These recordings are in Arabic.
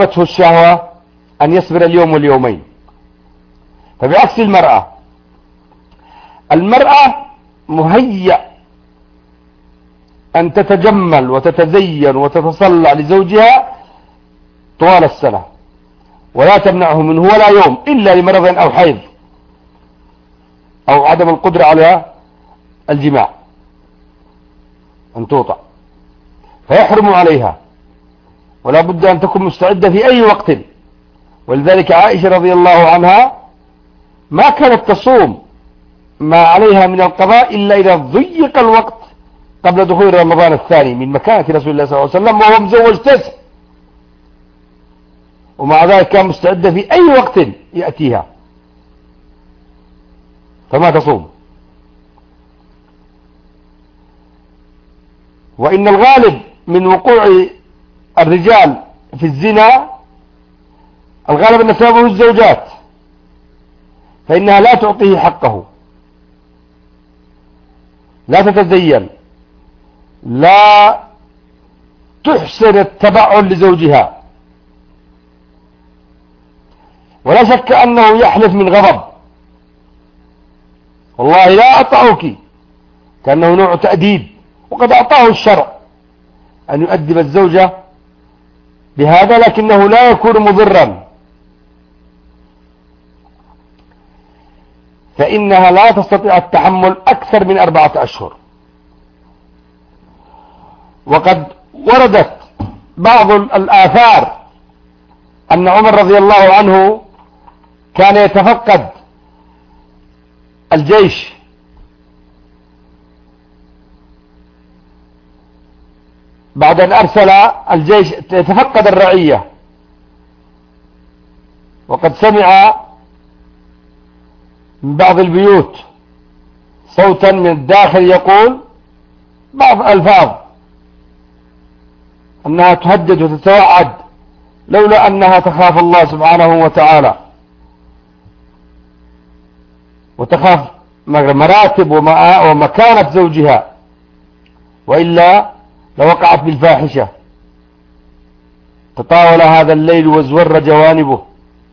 فتح الشهوة أن يصبر اليوم واليومين. فبعكس المرأة مهيأ أن تتجمل وتتزين وتتصلع لزوجها طوال السنة، ولا تمنعه منه ولا يوم إلا لمرض أو حيض أو عدم القدرة على الجماع أن توطأ، فيحرم عليها، ولا بد أن تكون مستعدة في أي وقت. ولذلك عائشة رضي الله عنها ما كانت تصوم ما عليها من القضاء إلا إذا ضيق الوقت قبل دخول رمضان الثاني، من مكانة رسول الله صلى الله عليه وسلم وهو مزوج 9، ومع ذلك كان مستعدة في أي وقت يأتيها فما تصوم. وإن الغالب من وقوع الرجال في الزنا الغالب أن سببه الزوجات، فإنها لا تعطيه حقه، لا تتزين، لا تحسن التبعل لزوجها، ولا شك أنه يحلف من غضب والله لا أطعك، كأنه نوع تأديب، وقد أعطاه الشرع أن يؤدب الزوجة بهذا، لكنه لا يكون مضرا، فإنها لا تستطيع التحمل أكثر من 4 أشهر. وقد وردت بعض الآثار أن عمر رضي الله عنه كان يتفقد الجيش بعد أن أرسل الجيش، يتفقد الرعية، وقد سمع من بعض البيوت صوتا من الداخل يقول بعض الألفاظ أنها تهدد وتتوعد لولا أنها تخاف الله سبحانه وتعالى وتخاف مراتب ومكانة زوجها، وإلا لوقعت بالفاحشة. تطاول هذا الليل وازور جوانبه،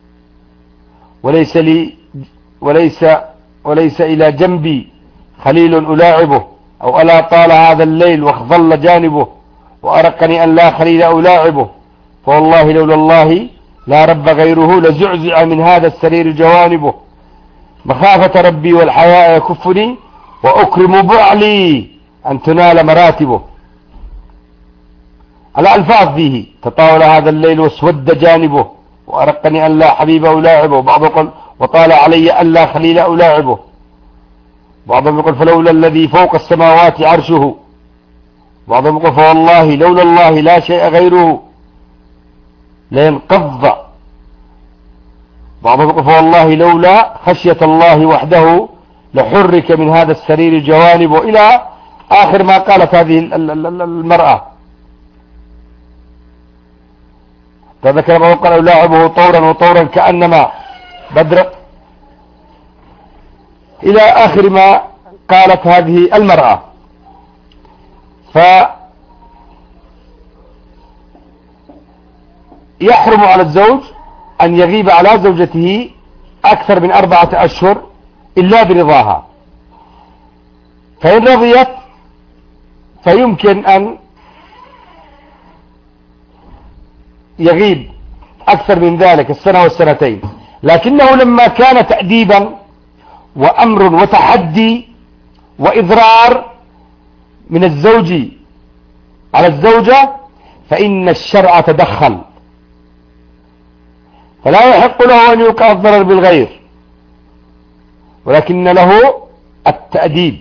وليس إلى جنبي خليل ألاعبه، أو ألا طال هذا الليل واخضل جانبه وأرقني أن لا خليل ألاعبه، فوالله لولا الله لا رب غيره لزعزع من هذا السرير جوانبه، مخافة ربي والحياء يكفني وأكرم بعلي أن تنال مراتبه. على ألفاظ فيه تطاول هذا الليل واسود جانبه وأرقني أن لا حبيب ألاعبه، بعض يقول وطال علي أن لا خليل ألاعبه، بعضهم يقول فلولا الذي فوق السماوات عرشه، بعضهم يقول فوالله لولا الله لا شيء غيره لينقض، بعضهم يقول فوالله لولا خشية الله وحده لحرك من هذا السرير جوانبه، إلى آخر ما قالت هذه المرأة. فذكر وقال ألاعبه طورا وطورا كأنما بدر، إلى آخر ما قالت هذه المرأة. فيحرم على الزوج أن يغيب على زوجته أكثر من 4 أشهر إلا برضاها، فإن رضيت فيمكن أن يغيب أكثر من ذلك 1 والسنتين، لكنه لما كان تأديبا وأمر وتحدي وإضرار من الزوج على الزوجة فإن الشرع تدخل، فلا يحق له أن يوقع الضرر بالغير، ولكن له التأديب.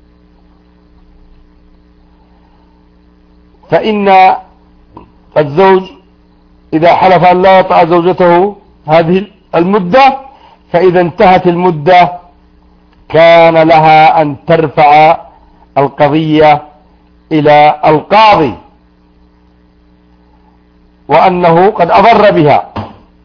فإن الزوج إذا حلف أن لا يطأ زوجته هذه المدة، فإذا انتهت المدة كان لها أن ترفع القضية إلى القاضي وأنه قد أضر بها،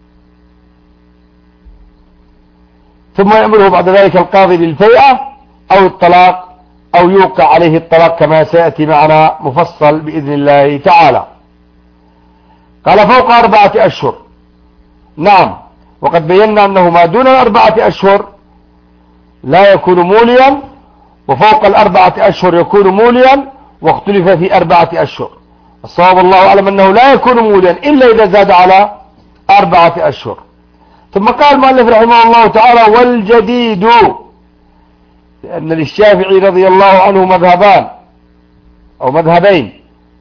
ثم يأمره بعد ذلك القاضي بالفيئة أو الطلاق أو يوقع عليه الطلاق كما سيأتي معنا مفصل بإذن الله تعالى. قال فوق 4 أشهر. نعم، وقد بينا أنه ما دون 4 أشهر لا يكون موليا، وفوق 4 أشهر يكون موليا، واختلف في 4 أشهر. الصواب الله أعلم أنه لا يكون موليا إلا إذا زاد على 4 أشهر. ثم قال المؤلف رحمه الله تعالى: والجديد، لأن للشافعي رضي الله عنه مذهبان أو مذهبين،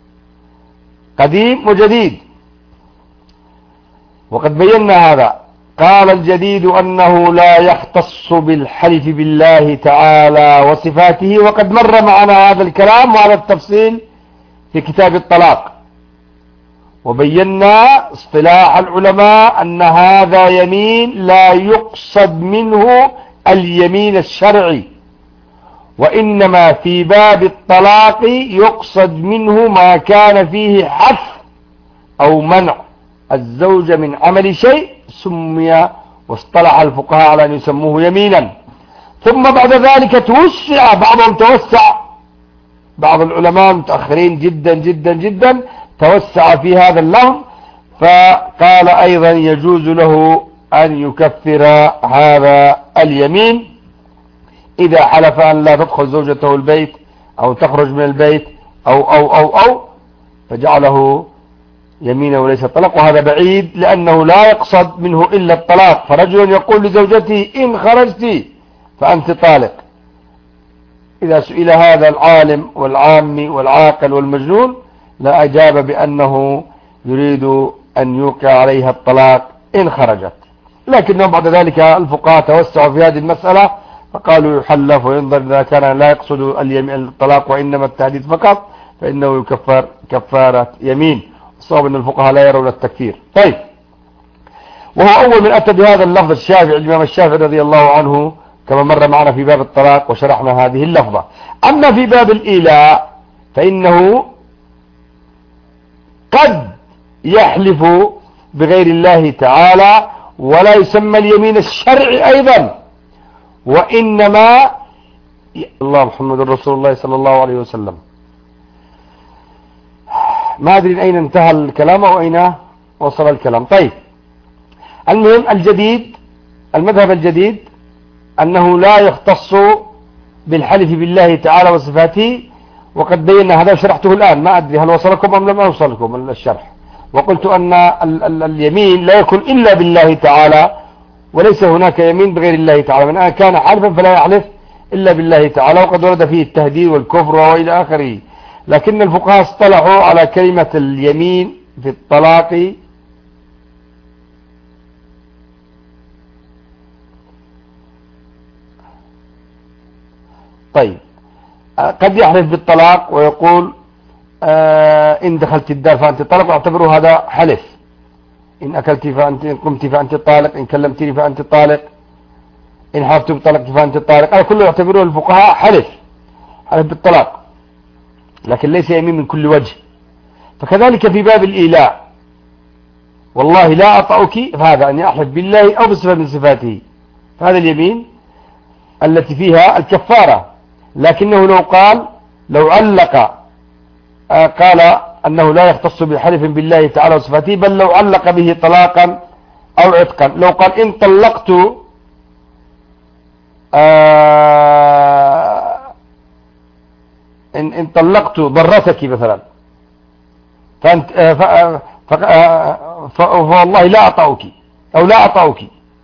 قديم وجديد، وقد بينا هذا. قال: الجديد أنه لا يختص بالحلف بالله تعالى وصفاته، وقد مر معنا هذا الكلام وهذا التفصيل في كتاب الطلاق، وبينا اصطلاح العلماء أن هذا يمين لا يقصد منه اليمين الشرعي، وإنما في باب الطلاق يقصد منه ما كان فيه حث أو منع الزوجة من عمل شيء سمي، واصطلح الفقهاء على أن يسموه يمينا. ثم بعد ذلك توسع، بعضهم توسع، بعض العلماء متأخرين جدا جدا جدا توسع في هذا اللفظ، فقال أيضا يجوز له أن يكفر هذا اليمين إذا حلف أن لا تدخل زوجته البيت أو تخرج من البيت أو فجعله يمينا وليس طلاق، وهذا بعيد لأنه لا يقصد منه إلا الطلاق. فرجل يقول لزوجته: إن خرجت فأنت طالق. إذا سئل هذا العالم والعامي والعاقل والمجنون لا أجاب بأنه يريد أن يوقع عليها الطلاق إن خرجت، لكنهم بعد ذلك الفقهاء توسعوا في هذه المسألة فقالوا يحلف وينظر إذا كان لا يقصد الطلاق وإنما التهديد فقط فإنه يكفر كفارة يمين. الصواب أن الفقهاء لا يرون التكفير. طيب، وهو أول من أتى بهذا اللفظ الشافعي، الإمام الشافعي رضي الله عنه، كما مر معنا في باب الطلاق وشرحنا هذه اللفظة. أما في باب الإيلاء فإنه قد يحلف بغير الله تعالى ولا يسمى اليمين الشرعي أيضا، وإنما الله محمد رسول الله صلى الله عليه وسلم. ما أدري أين انتهى الكلام أو أين وصل الكلام. طيب، المهم الجديد، المذهب الجديد أنه لا يختص بالحلف بالله تعالى وصفاته، وقد بينا هذا وشرحته الآن. ما أدري هل وصلكم أم لم يوصلكم الشرح. وقلت أن اليمين لا يكون إلا بالله تعالى، وليس هناك يمين بغير الله تعالى. من كان حالفا فلا يحلف إلا بالله تعالى، وقد ورد فيه التهديد والكفر وإلى آخره. لكن الفقهاء اصطلحوا على كلمة اليمين في الطلاق طيب، قد يحلف بالطلاق ويقول إن دخلت الدار فأنت طالق، واعتبروا هذا حلف. إن أكلت فأنت، إن قمت فأنت طالق، إن كلمتني فأنت طالق، إن حلفت بطلاق فأنت طالق. هذا كله يعتبروه الفقهاء حلف بالطلاق، لكن ليس يمين من كل وجه. فكذلك في باب الإيلاء: والله لا أطأك، فهذا أن يحلف بالله أو بصفة من صفاته، فهذا اليمين التي فيها الكفارة. لكنه لو علق قال أنه لا يختص بحلف بالله تعالى وصفاته، بل لو علق به طلاقا أو عتقا. لو قال إن طلقت إن طلقت ضرتك مثلا فأنت فوالله لا أطأك أو لا أطأك.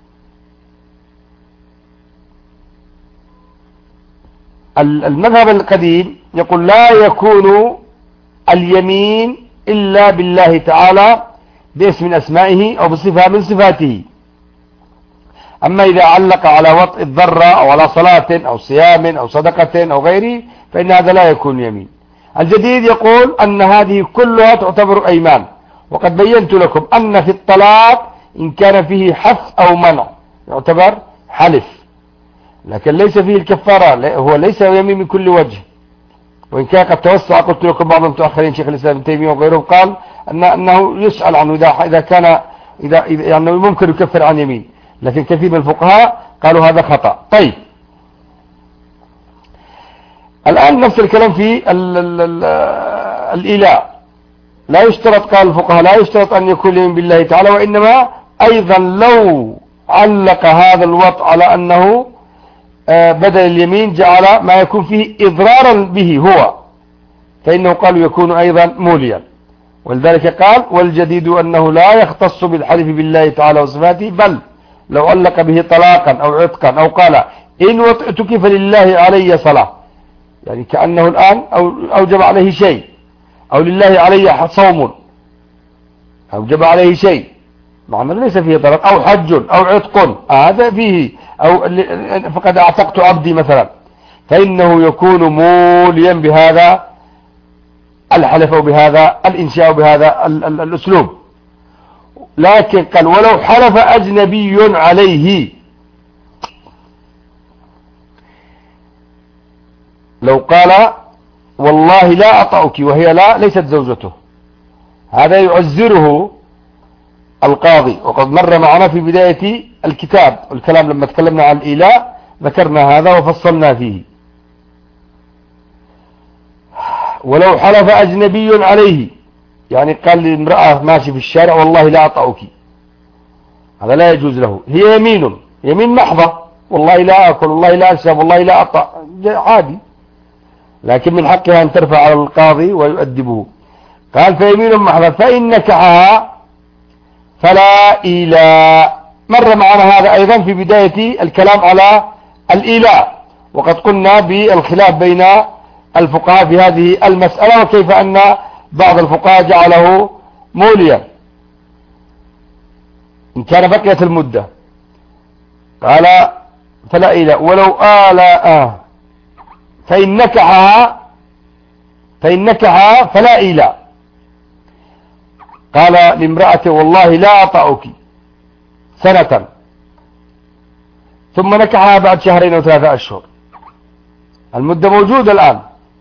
المذهب القديم يقول لا يكون اليمين إلا بالله تعالى باسم من أسمائه أو بصفة من صفاته. أما إذا علق على وطء الضرة أو على صلاة أو صيام أو صدقة أو غيره فإن هذا لا يكون يمين. الجديد يقول أن هذه كلها تعتبر أيمان، وقد بينت لكم أن في الطلاق إن كان فيه حث أو منع يعتبر حلف، لكن ليس فيه الكفارة، هو ليس يمين من كل وجه. وإن كان قد توسع، قلت لكم بعض المتأخرين شيخ الإسلام ابن تيمية وغيره قال أنه يسأل عنه إذا كان يعني ممكن يكفر عن يمين، لكن كثير من الفقهاء قالوا هذا خطأ. طيب، الآن نفس الكلام في الإيلاء. لا يشترط، قال الفقهاء لا يشترط أن يكون اليمين بالله تعالى، وإنما أيضا لو علق هذا الوطء على أنه بدل اليمين جعل ما يكون فيه إضرارا به هو، فإنه قالوا يكون أيضا موليا. ولذلك قال والجديد أنه لا يختص بالحلف بالله تعالى وصفاته، بل لو علق به طلاقا أو عتقا أو قال إن وطئتك فلله علي صلاة، يعني كأنه الآن أوجب عليه شيء، أو لله علي صوم أوجب عليه شيء، معنى ليس فيه ضرر، أو حج أو عتق هذا فيه، أو فقد أعتقت عبدي مثلا، فإنه يكون موليا بهذا الحلف أو بهذا الإنشاء أو بهذا الأسلوب. لكن قال ولو حلف أجنبي عليه، لو قال والله لا أطأك وهي ليست زوجته، هذا يعزره القاضي. وقد مر معنا في بداية الكتاب والكلام لما تكلمنا عن الإيلاء ذكرنا هذا وفصلنا فيه. ولو حلف أجنبي عليه، يعني قال لامرأة ماشي في الشارع والله لا أطأك، هذا لا يجوز له، هي يمين محضة، والله لا أكل، والله لا أشرب، والله لا أطأ، عادي، لكن من حقها أن ترفع على القاضي ويؤدبه. قال فيمين محضة فإن نكحها فلا إيلاء. مر معنا هذا أيضا في بداية الكلام على الإيلاء، وقد قلنا بالخلاف بين الفقهاء في هذه المسألة، وكيف أن بعض الفقهاء جعله موليا إن كان بقيت المدة. قال فلا إيلاء ولو فإن نكحها فلا إيلاء. قال لامرأته والله لا أطأك سنة، ثم نكحها بعد 2 أو 3 أشهر، المدة موجودة الآن.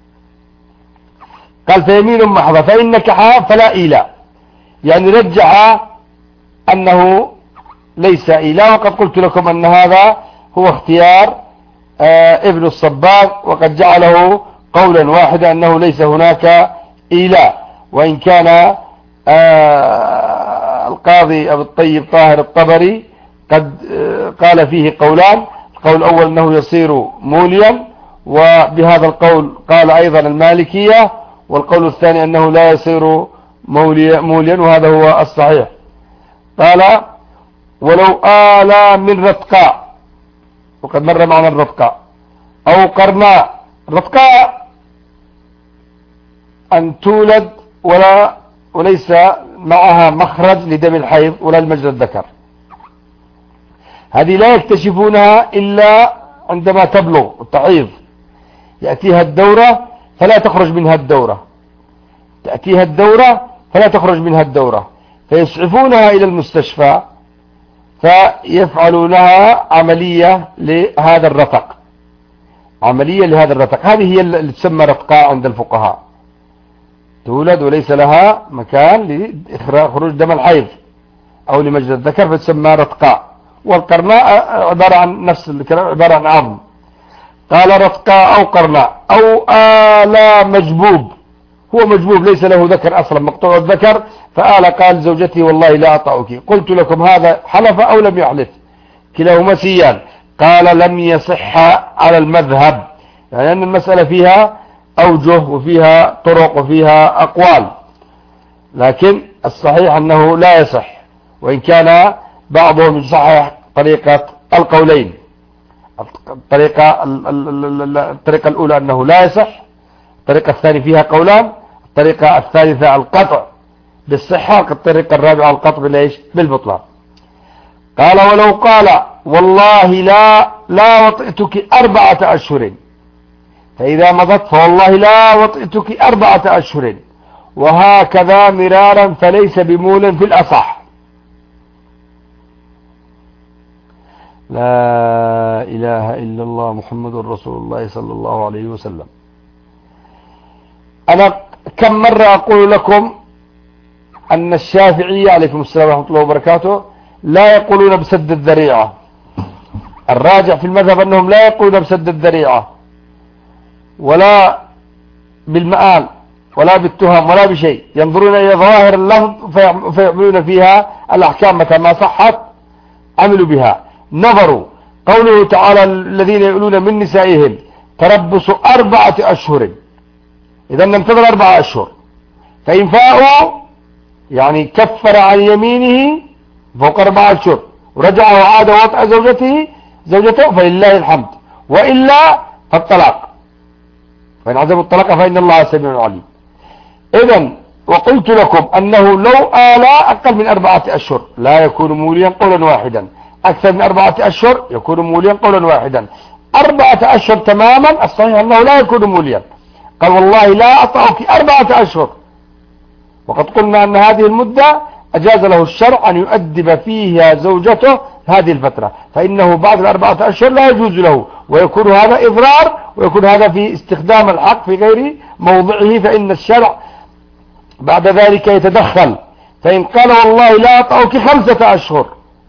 قال فيمين محضة فإن نكحها فلا إيلاء، يعني رجع أنه ليس إيلاء. وقد قلت لكم أن هذا هو اختيار ابن الصباغ، وقد جعله قولا واحدا أنه ليس هناك إيلاء، وإن كان القاضي أبو الطيب طاهر الطبري قد قال فيه قولان. القول الأول أنه يصير موليا، وبهذا القول قال أيضا المالكية، والقول الثاني أنه لا يصير موليا، وهذا هو الصحيح. قال ولو آلى من رتقاء، وقد مر معنا الرتقاء، أو قرناء. الرتقاء أن تولد وليس معها مخرج لدم الحيض ولا المجرى الذكر، هذه لا يكتشفونها إلا عندما تبلغ وتحيض، يأتيها الدورة فلا تخرج منها الدورة، تأتيها الدورة فلا تخرج منها الدورة، فيسعفونها إلى المستشفى فيفعلونها عملية لهذا الرتق، هذه هي اللي تسمى رتقاء عند الفقهاء، تولد وليس لها مكان لخروج دم الحيض أو لمجرى الذكر فتسمى رتقاء. والقرناء عبارة عن نفس الكلام، عبارة عن عظم. قال رتقاء أو قرناء أو آلى مجبوب، هو مجبوب ليس له ذكر أصلا، مقطوع الذكر، فآلى قال زوجتي والله لا أطأك. قلت لكم هذا حلف أو لم يحلف؟ كلاهما سيان. قال لم يصح على المذهب، يعني أن المسألة فيها أوجه وفيها طرق وفيها أقوال، لكن الصحيح أنه لا يصح، وإن كان بعضهم يصحح طريقة القولين. الطريقة الأولى أنه لا يصح، الطريقة الثانية فيها قولان، الطريقة الثالثة القطع بالصحة، الطريقة الرابعة القطع بالبطلان. قال ولو قال والله لا وطئتك 4 أشهر، فإذا مضت فوالله لا وطئتك 4 أشهر، وهكذا مرارا فليس بمول في الأصح. لا إله إلا الله محمد رسول الله صلى الله عليه وسلم. أنا كم مرة أقول لكم أن الشافعية عليكم السلام ورحمة الله وبركاته لا يقولون بسد الذريعة، الراجع في المذهب أنهم لا يقولون بسد الذريعة ولا بالمآل، ولا بالتهم ولا بشيء، ينظرون إلى ظواهر اللفظ فيعملون فيها الأحكام متى ما صحت عملوا بها. نظروا قوله تعالى الذين يؤلون من نسائهم تربص 4 أشهر، إذا ننتظر 4 أشهر، فإن فاءوا يعني كفر عن يمينه فوق 4 أشهر ورجع وعاد وطأ زوجته فلله الحمد، وإلا فالطلاق، فإن عزموا الطلاق فإن الله سميع عليم. إذن وقلت لكم أنه لو آل أقل من 4 أشهر لا يكون موليا قولا واحدا، أكثر من 4 أشهر يكون موليا قولا واحدا. 4 أشهر تماما الصحيح أنه لا يكون موليا، قال والله لا أطأك 4 أشهر، وقد قلنا أن هذه المدة أجاز له الشرع أن يؤدب فيها زوجته هذه الفترة، فإنه بعد 4 أشهر لا يجوز له، ويكون هذا إضرار، ويكون هذا في استخدام الحق في غير موضعه، فإن الشرع بعد ذلك يتدخل. فإن قال والله لا أطأك 5 أشهر،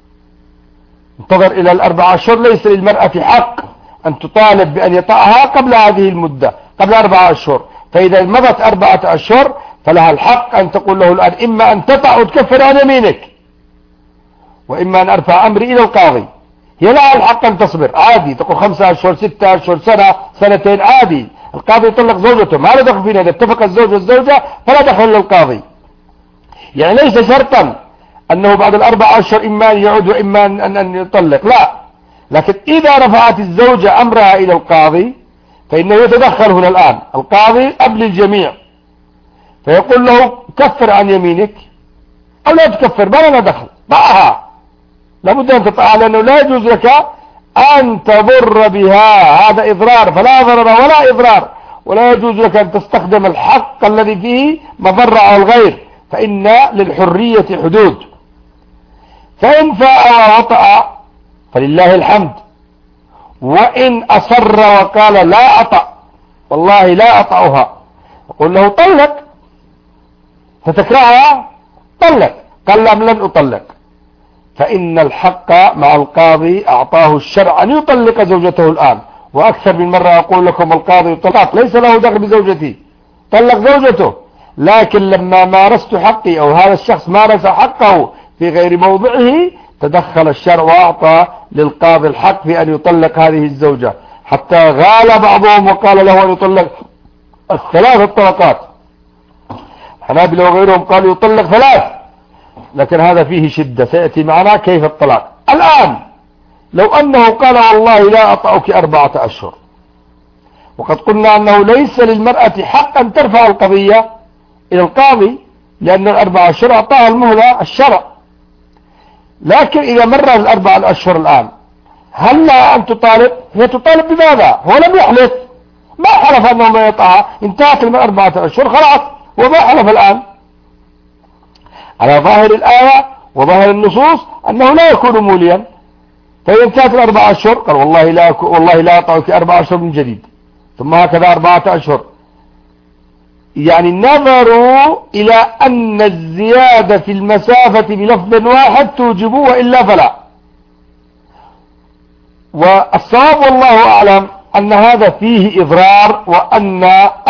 انتظر إلى 4 أشهر، ليس للمرأة حق أن تطالب بأن يطأها قبل هذه المدة، قبل 4 أشهر. فإذا مضت 4 أشهر فلها الحق أن تقول له الآن إما أن تطأ وتكفر عن يمينك، وإما أن أرفع أمري إلى القاضي. هي لها الحق أن تصبر عادي، تقول 5 أشهر 6 أشهر سنة سنتين عادي، القاضي يطلق زوجته ما له دخل فينا، إذا اتفق الزوج والزوجة فلا دخل للقاضي. يعني ليس شرطا أنه بعد 4 أشهر إما أن يعود وإما أن يطلق، لا، لكن إذا رفعت الزوجة أمرها إلى القاضي فإنه يتدخل هنا الآن القاضي قبل الجميع، فيقول له كفر عن يمينك أو لا تكفر، ما لنا دخل، ضعها، لابد أن تطعها، لأنه لا يجوز لك أن تضر بها، هذا إضرار، فلا ضرر ولا إضرار، ولا يجوز لك أن تستخدم الحق الذي فيه مضرة على الغير، فإن للحرية حدود. فإن فاء وطأ فلله الحمد، وإن أصر وقال لا أطأ والله لا أطأها، يقول له طلق، فتكرهها طلق، قال لن أطلق، فإن الحق مع القاضي أعطاه الشرع أن يطلق زوجته الآن. وأكثر من مرة أقول لكم القاضي يطلق، ليس له دخل بزوجتي، طلق زوجته، لكن لما مارست حقي أو هذا الشخص مارس حقه في غير موضعه تدخل الشرع وأعطى للقاضي الحق في أن يطلق هذه الزوجة، حتى غال بعضهم وقال له أن يطلق 3 طلقات. الحنابلة وغيرهم قالوا يطلق 3، لكن هذا فيه شدة، سيأتي معنا كيف الطلاق. الآن لو أنه قال والله لا أطأك 4 أشهر، وقد قلنا أنه ليس للمرأة حق أن ترفع القضية إلى القاضي، لأن 4 أشهر أعطاها المهلة الشرع، لكن إذا مر 4 أشهر الآن هل لها أن تطالب؟ هي تطالب بماذا؟ هو لم يحلف، ما حلف أنه ما يطأها، انتهت من 4 أشهر خلاص، وما حلف الآن. على ظاهر الآية وظاهر النصوص أنه لا يكون موليا، فإذا انتهت 4 أشهر قال والله لا أطأك 4 أشهر من جديد، ثم هكذا 4 أشهر. يعني نظروا إلى أن الزيادة في المسافة بلفظ واحد توجب، وإلا فلا. والصواب والله أعلم أن هذا فيه إضرار، وأن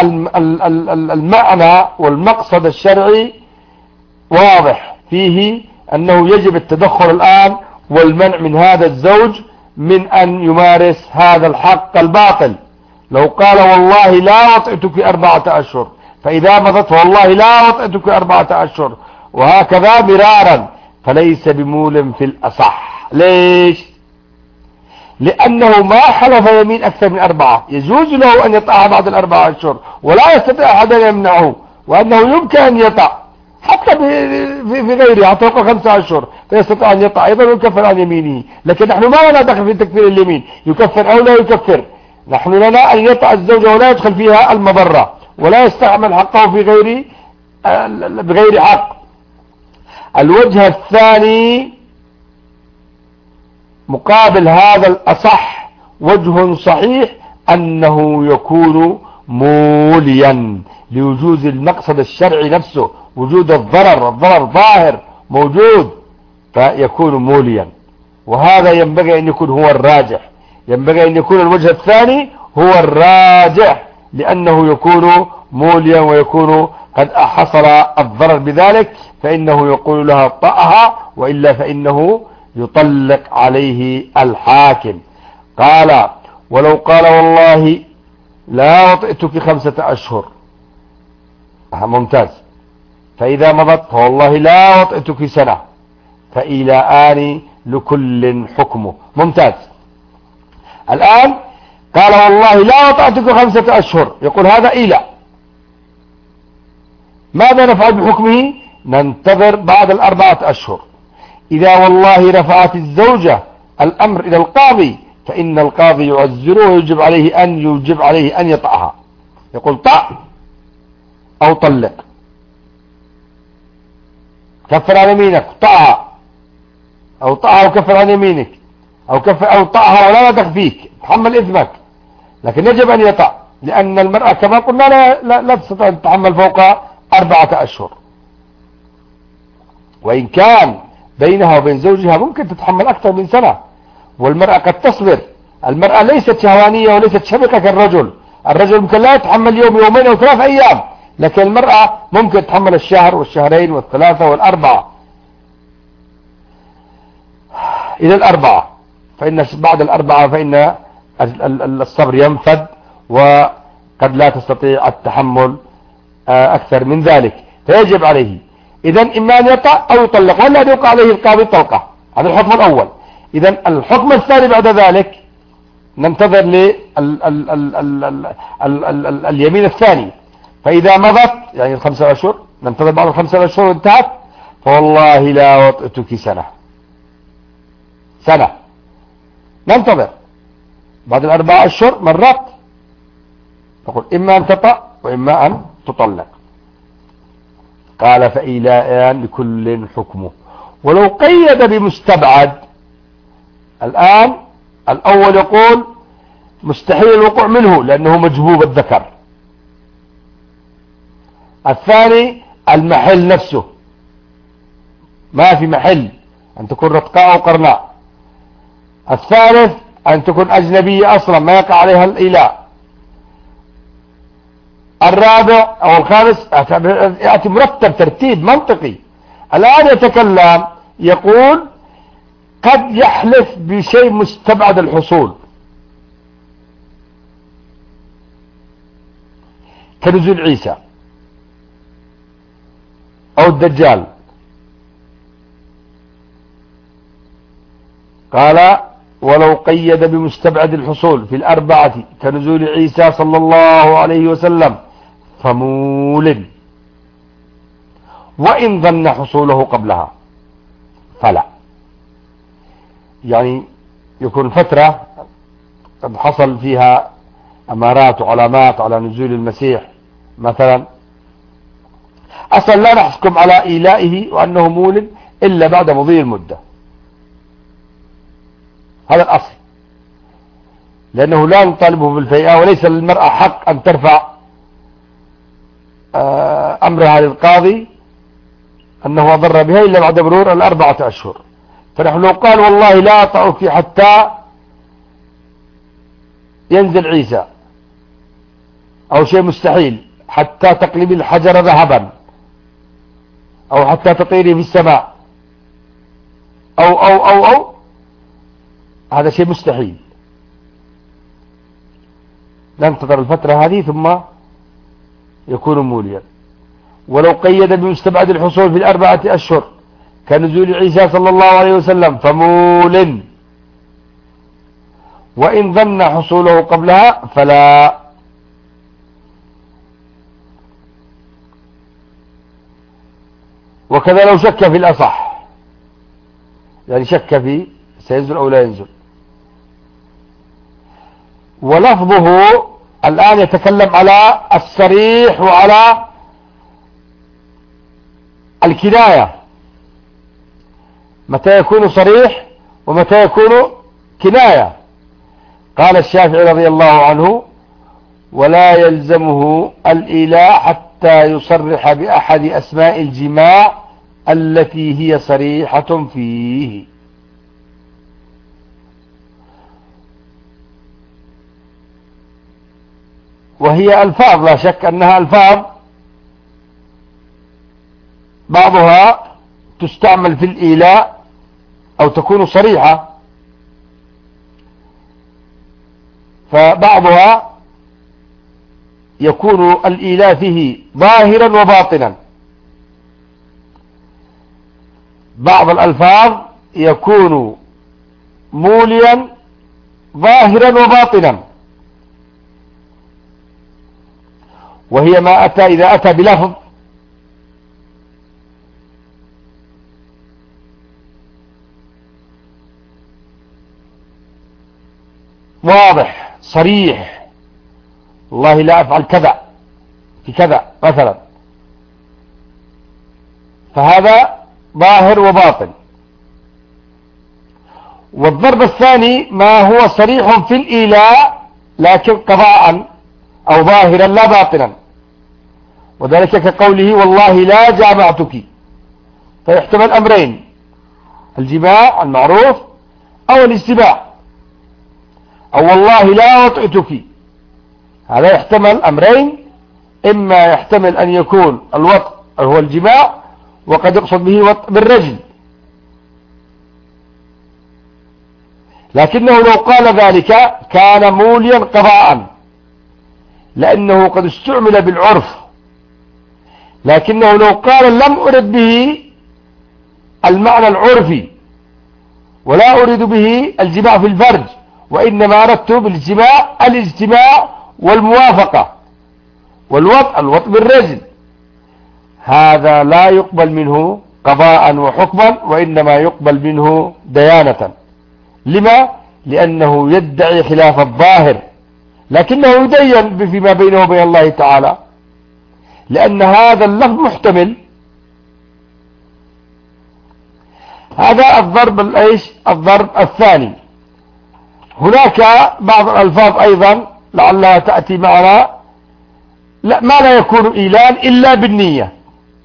المعنى والمقصد الشرعي واضح فيه، أنه يجب التدخل الآن والمنع من هذا الزوج من أن يمارس هذا الحق الباطل. لو قال والله لا وطئتك 4 أشهر، فإذا مضت والله لا وطئتك 4 أشهر، وهكذا مرارا، فليس بمول في الأصح. ليش؟ لأنه ما حلف يمين أكثر من 4، يجوز له أن يطأها بعد 4 أشهر، ولا يستطيع أحد أن يمنعه، وأنه يمكن أن يطأ حتى في غيره، حتى فوق 5 أشهر فيستطيع أن يطأ أيضا ويكفر عن يمينه. لكن نحن ما لنا دخل في تكفير اليمين، يكفر أو لا يكفر، نحن لنا أن يطأ الزوجة ولا يدخل فيها المضرة، ولا يستعمل حقه بغير حق. الوجه الثاني مقابل هذا الأصح وجه صحيح، أنه يكون موليا لوجود المقصد الشرعي نفسه، وجود الضرر ظاهر موجود، فيكون موليا. وهذا ينبغي أن يكون هو الراجح، ينبغي أن يكون الوجه الثاني هو الراجح، لأنه يكون موليا ويكون قد حصل الضرر بذلك، فإنه يقول لها طأها، وإلا فإنه يطلق عليه الحاكم. قال ولو قال والله لا وطئتك 5 أشهر، ممتاز، فإذا مضت فوالله لا وطئتك سنة، فإلى آن لكل حكمه. ممتاز. الآن قال والله لا وطئتك 5 أشهر، يقول هذا إيلاء. ماذا نفعل بحكمه؟ ننتظر بعد 4 أشهر. إذا والله رفعت الزوجة الأمر إلى القاضي، فإن القاضي يعزره ويجب عليه أن يطأها، يقول طأ أو طلق، كفر عن يمينك، طأها، أو طأها وكفر عن يمينك، أو طأها ولا تخفيك، تحمل إثمك. لكن يجب أن يطأ، لأن المرأة كما قلنا لا تستطيع أن تتحمل فوق 4 أشهر، وإن كان بينها وبين زوجها ممكن تتحمل أكثر من سنة، والمرأة قد تصبر. المرأة ليست شهوانية وليست شبكة كالرجل. الرجل ممكن لا يتحمل يوم، يومين أو 3 أيام، لكن المرأة ممكن تتحمل الشهر والشهرين والثلاثة والأربعة إلى 4. فإن بعد 4 فإن الصبر ينفد، وقد لا تستطيع التحمل أكثر من ذلك، فيجب عليه. إذن إما أن يطأ أو يطلق، ولا يوقع عليه القاضي طلقة. هذا الحكم الأول. إذن الحكم الثاني بعد ذلك ننتظر اليمين الثاني، فإذا مضت يعني 5 أشهر، ننتظر بعد 5 أشهر انتهت، فوالله لا وطئتك سنة. ننتظر بعد 4 أشهر مرات، نقول إما أن تطأ وإما أن تطلق. قال فإيلاءان لكل حكمه. ولو قيد بمستبعد، الآن الأول يقول مستحيل الوقوع منه لأنه مجبوب الذكر. الثاني المحل نفسه، ما في محل، أن تكون رتقاء أو قرناء. الثالث أن تكون أجنبية أصلا ما يقع عليها الإيلاء. الرابع أو الخامس يأتي مرتب ترتيب منطقي. الآن يتكلم يقول قد يحلف بشيء مستبعد الحصول، كنزول عيسى أو الدجال. قال ولو قيد بمستبعد الحصول في 4 كنزول عيسى صلى الله عليه وسلم فمول، وإن ظن حصوله قبلها فلا. يعني يكون فترة قد حصل فيها أمارات وعلامات على نزول المسيح مثلا، أصلا لا نحكم على إيلائه وأنه مولد إلا بعد مضي المدة. هذا الأصل، لأنه لا نطالبه بالفيئة، وليس للمرأة حق أن ترفع أمرها للقاضي أنه أضر بها إلا بعد مرور 4 أشهر. فنحن لو قال والله لا أطأك حتى ينزل عيسى، أو شيء مستحيل، حتى تقلب الحجر ذهبا، أو حتى تطيري في السماء، أو هذا شيء مستحيل. ننتظر الفترة هذه ثم يكون موليا. ولو قيد بمستبعد الحصول في 4 أشهر كنزول عيسى صلى الله عليه وسلم فمول، وإن ظن حصوله قبلها فلا. وكذا لو شك في الأصح، يعني شك في سينزل أو لا ينزل. ولفظه الآن يتكلم على الصريح وعلى الكناية، متى يكون صريح ومتى يكون كناية. قال الشافعي رضي الله عنه ولا يلزمه الإيلاء حتى يصرح بأحد أسماء الجماع التي هي صريحة فيه. وهي ألفاظ، لا شك أنها ألفاظ بعضها تستعمل في الإيلاء أو تكون صريحة، فبعضها يكون الإيلاء فيه ظاهرا وباطنا. بعض الألفاظ يكون موليا ظاهرا وباطنا، وهي ما أتى إذا أتى بلفظ واضح صريح، والله لا أفعل كذا في كذا مثلا، فهذا ظاهر وباطن. والضرب الثاني ما هو صريح في الإيلاء لكن قضاء أو ظاهرا لا باطنا، وذلك كقوله والله لا جامعتك، فيحتمل أمرين: الجماع المعروف أو الاجتماع، أو والله لا وطئتك، هذا يحتمل أمرين: إما يحتمل أن يكون الوطء هو الجماع وقد يقصد به وطء بالرجل، لكنه لو قال ذلك كان موليا قضاء لأنه قد استعمل بالعرف، لكنه لو قال لم أرد به المعنى العرفي ولا أريد به الجماع في الفرج، وإنما أردت بالاجتماع الاجتماع والموافقة والوطء بالرجل، هذا لا يقبل منه قضاء وحكما، وإنما يقبل منه ديانة. لما؟ لأنه يدعي خلاف الظاهر، لكنه يدين فيما بينه وبين الله تعالى، لأن هذا اللفظ محتمل. هذا الضرب الثاني. هناك بعض الألفاظ أيضا لعلها تأتي معنا ما لا يكون إيلان إلا بالنية،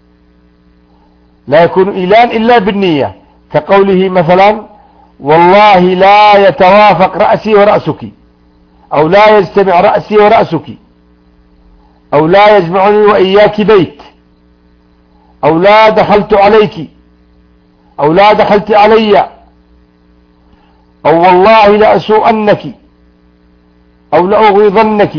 لا يكون إيلان إلا بالنية، كقوله مثلا والله لا يتوافق رأسي ورأسك، أو لا يجتمع رأسي ورأسك، أو لا يجمعني وإياك بيت، أو لا دخلت عليك، أو لا دخلت علي، أو والله لأسوءنك، أو لأغيظنك،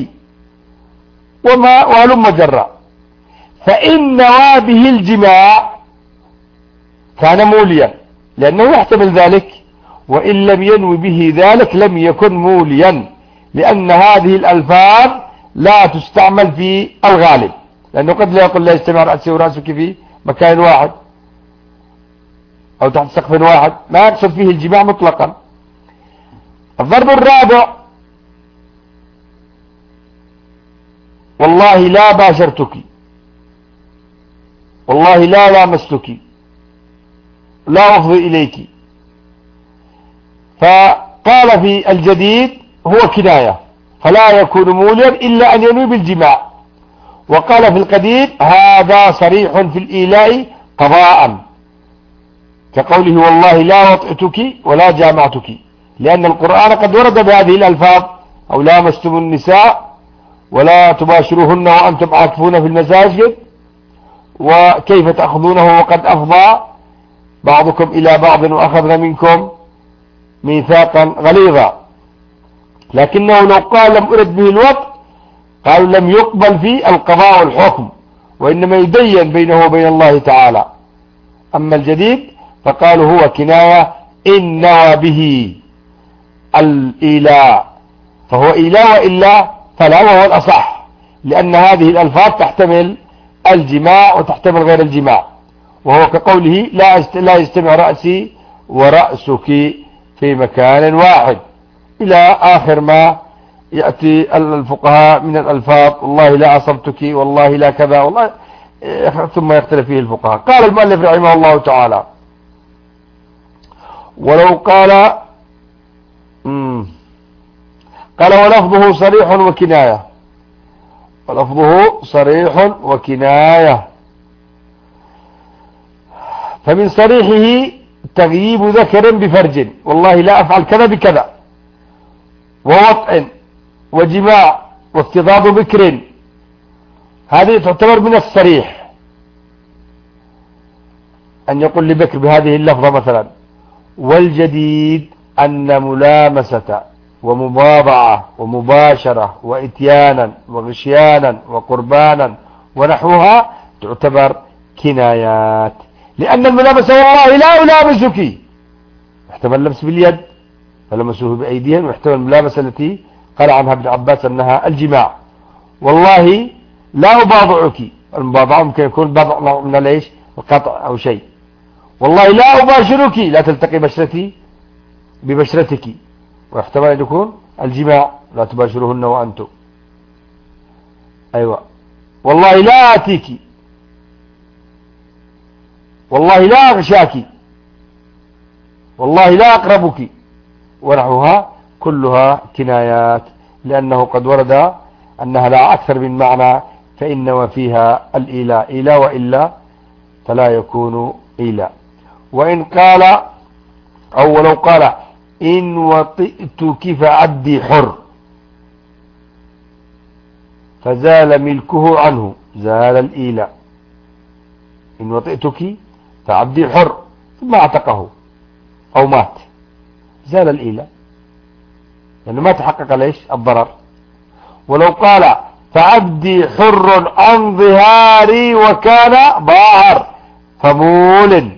وهلم جرا. فإن نوى به الجماع كان موليا لأنه يحتمل ذلك، وإن لم ينوي به ذلك لم يكن موليا، لأن هذه الألفاظ لا تستعمل في الغالب، لأنه قد لا يقول لا يجتمع رأسي ورأسك في مكان واحد أو تحت سقف واحد، ما يقصد فيه الجماع مطلقا. الضرب الرابع والله لا باشرتك، والله لا لامستك، لا أفضي إليك. فقال في الجديد هو كناية فلا يكون موليا إلا أن ينوي بالجماع، وقال في القديم هذا صريح في الإيلاء قضاء، كقوله والله لا وطئتك ولا جامعتك، لأن القرآن قد ورد بهذه الألفاظ أو لامستم النساء ولا تباشروهن وأنتم عاكفون في المساجد، وكيف تأخذونه وقد أفضى بعضكم إلى بعض وأخذنا منكم ميثاقا غليظا. لكنه لو قال لم أرد به الوطء قالوا لم يقبل في القضاء والحكم، وإنما يدين بينه وبين الله تعالى. أما الجديد فقالوا هو كناية إن نوى به الإيلاء فهو إيلاء، وإلا فلا، وهو الأصح، لأن هذه الألفاظ تحتمل الجماع وتحتمل غير الجماع، وهو كقوله لا يجتمع رأسي ورأسك في مكان واحد، إلى آخر ما يأتي الفقهاء من الألفاظ والله لا عصبتك، والله لا كذا، والله ثم يختلف فيه الفقهاء. قال المؤلف رحمه الله تعالى ولو قال ولفظه صريح وكناية، ولفظه صريح وكناية، فمن صريحه تغييب ذكر بفرج، والله لا أفعل كذا بكذا، ووطء وجماع وافتضاض بكر، هذه تعتبر من الصريح، أن يقول لبكر بهذه اللفظة مثلا. والجديد أن ملامسة ومباضعة ومباشرة وإتيانا وغشيانا وقربانا ونحوها تعتبر كنايات، لأن الملامسة والله لا ألامسك، احتمل لمس باليد فلمسوه بأيديهم، واحتمل الملامسة التي قال عنها ابن عباس أنها الجماع. والله لا أباضعك، المباضعة ممكن يكون بضع من ليش القطع أو شيء. والله لا أباشرك، لا تلتقي بشرتي ببشرتك، واحتمل أن يكون الجماع، لا تباشرهن وأنتم. أيوة. والله لا آتيك، والله لا أغشاك، والله لا أقربك، ونحوها كلها كنايات، لأنه قد ورد أنها لا أكثر من معنى، فإن وفيها الإيلاء إيلاء، وإلا فلا يكون إيلاء. وإن قال أو ولو قال إن وطئتك فعبدي حر، فزال ملكه عنه، زال الإيلاء. إن وطئتك فعبدي حر، ثم اعتقه أو مات، زال الإيلاء، لأنه ما تحقق ليش الضرر. ولو قال فعبدي حر عن ظهاري وكان ظاهر فمول،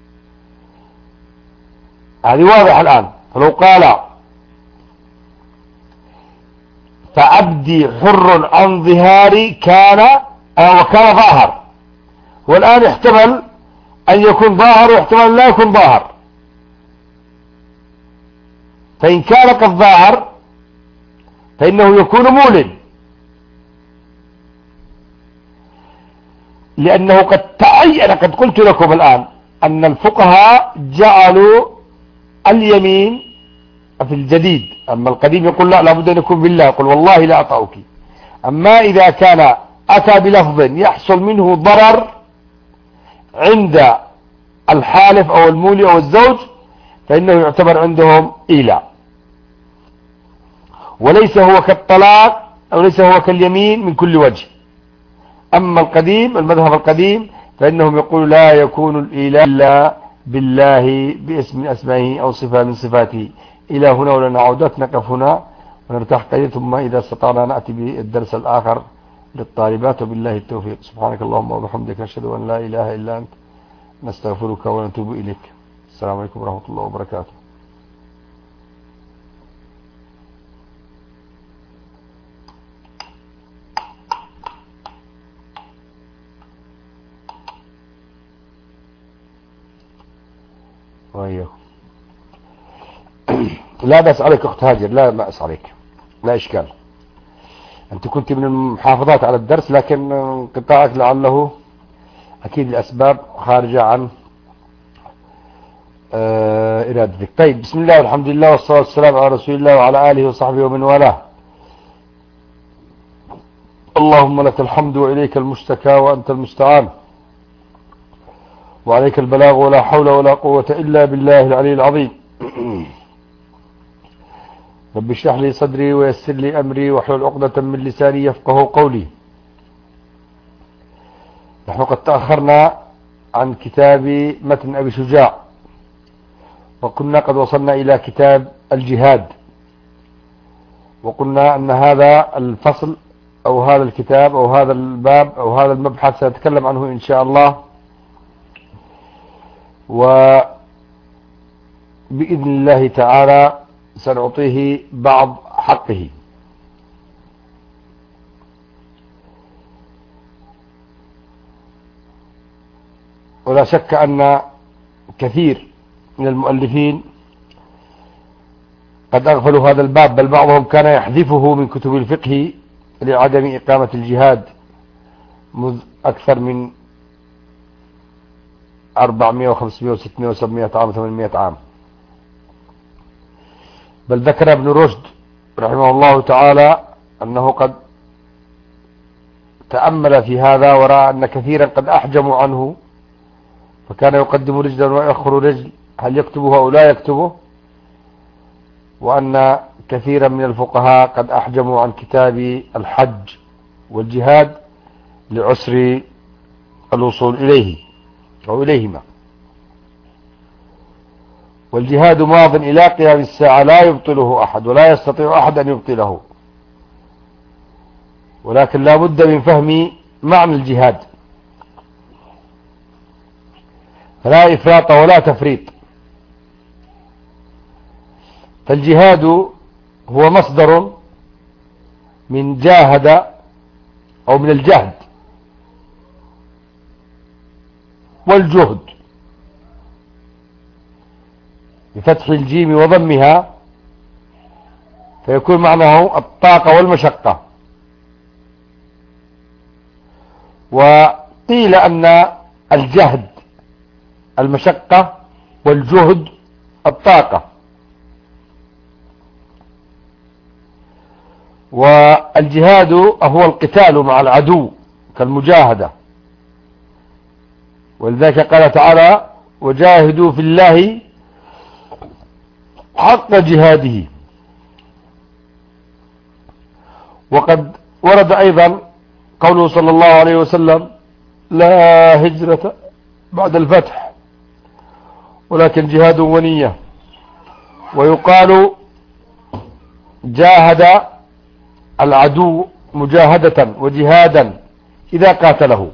هذه واضحة الآن. فلو قال فعبدي حر عن ظهاري كان وكان ظاهر، والآن احتمل أن يكون ظاهر واحتمل لا يكون ظاهر، فإن كان قد ظاهر فإنه يكون مول، لأنه قد تعين، قد قلت لكم الآن أن الفقهاء جعلوا اليمين في الجديد، أما القديم يقول لا، لابد أن يكون بالله، يقول والله لا أطأك. أما إذا كان أتى بلفظ يحصل منه ضرر عند الحالف أو المولي أو الزوج، فإنه يعتبر عندهم إيلاء، وليس هو كالطلاق أو ليس هو كاليمين من كل وجه. أما القديم، المذهب القديم، فإنهم يقولوا لا يكون الإيلاء إلا بالله باسم من أسمائه أو صفة من صفاته. إلى هنا ولنا عودات، نقف هنا ونرتاح قليلا، ثم إذا استطعنا نأتي بالدرس الآخر للطالبات، وبالله التوفيق. سبحانك اللهم وبحمدك، نشهد أن لا إله إلا أنت، نستغفرك ونتوب إليك. السلام عليكم ورحمة الله وبركاته. وإياكم. لا بأس عليك أخت هاجر، لا بأس عليك، لا إشكال. أنت كنت من المحافظات على الدرس، لكن انقطاعك لعله أكيد الأسباب خارجة عن إرادتك. طيب، بسم الله والحمد لله والصلاة والسلام على رسول الله وعلى آله وصحبه ومن والاه. اللهم لك الحمد وإليك المشتكى وأنت المستعان، وعليك البلاغ، ولا حول ولا قوة إلا بالله العلي العظيم. رب اشرح لي صدري ويسر لي أمري واحلل عقدة من لساني يفقه قولي. نحن قد تأخرنا عن كتاب متن أبي شجاع، وكنا قد وصلنا إلى كتاب الجهاد، وقلنا أن هذا الفصل أو هذا الكتاب أو هذا الباب أو هذا المبحث سنتكلم عنه إن شاء الله، وبإذن الله تعالى سنعطيه بعض حقه. ولا شك أن كثير من المؤلفين قد أغفلوا هذا الباب، بل بعضهم كان يحذفه من كتب الفقه لعدم إقامة الجهاد منذ أكثر من 400 و500 و600 و700 عام 800 عام. بل ذكر ابن رشد رحمه الله تعالى أنه قد تأمل في هذا ورأى أن كثيرا قد أحجموا عنه، فكان يقدم رجلا ويأخر رجل، هل يكتبه أو لا يكتبه، وأن كثيرا من الفقهاء قد أحجموا عن كتاب الحج والجهاد لعسر الوصول إليه أو إليهما. والجهاد ماض إلى قيام الساعة لا يبطله أحد ولا يستطيع أحد أن يبطله، ولكن لا بد من فهم معنى الجهاد، فلا إفراط ولا تفريط. فالجهاد هو مصدر من جاهد أو من الجهد والجهد بفتح الجيم وضمها، فيكون معناه الطاقة والمشقة. وقيل أن الجهد المشقة والجهد الطاقة. والجهاد هو القتال مع العدو كالمجاهدة، ولذلك قال تعالى: وجاهدوا في الله حق جهاده. وقد ورد أيضا قوله صلى الله عليه وسلم: لا هجرة بعد الفتح ولكن جهاد ونية. ويقال جاهد العدو مجاهدة وجهادا إذا قاتله.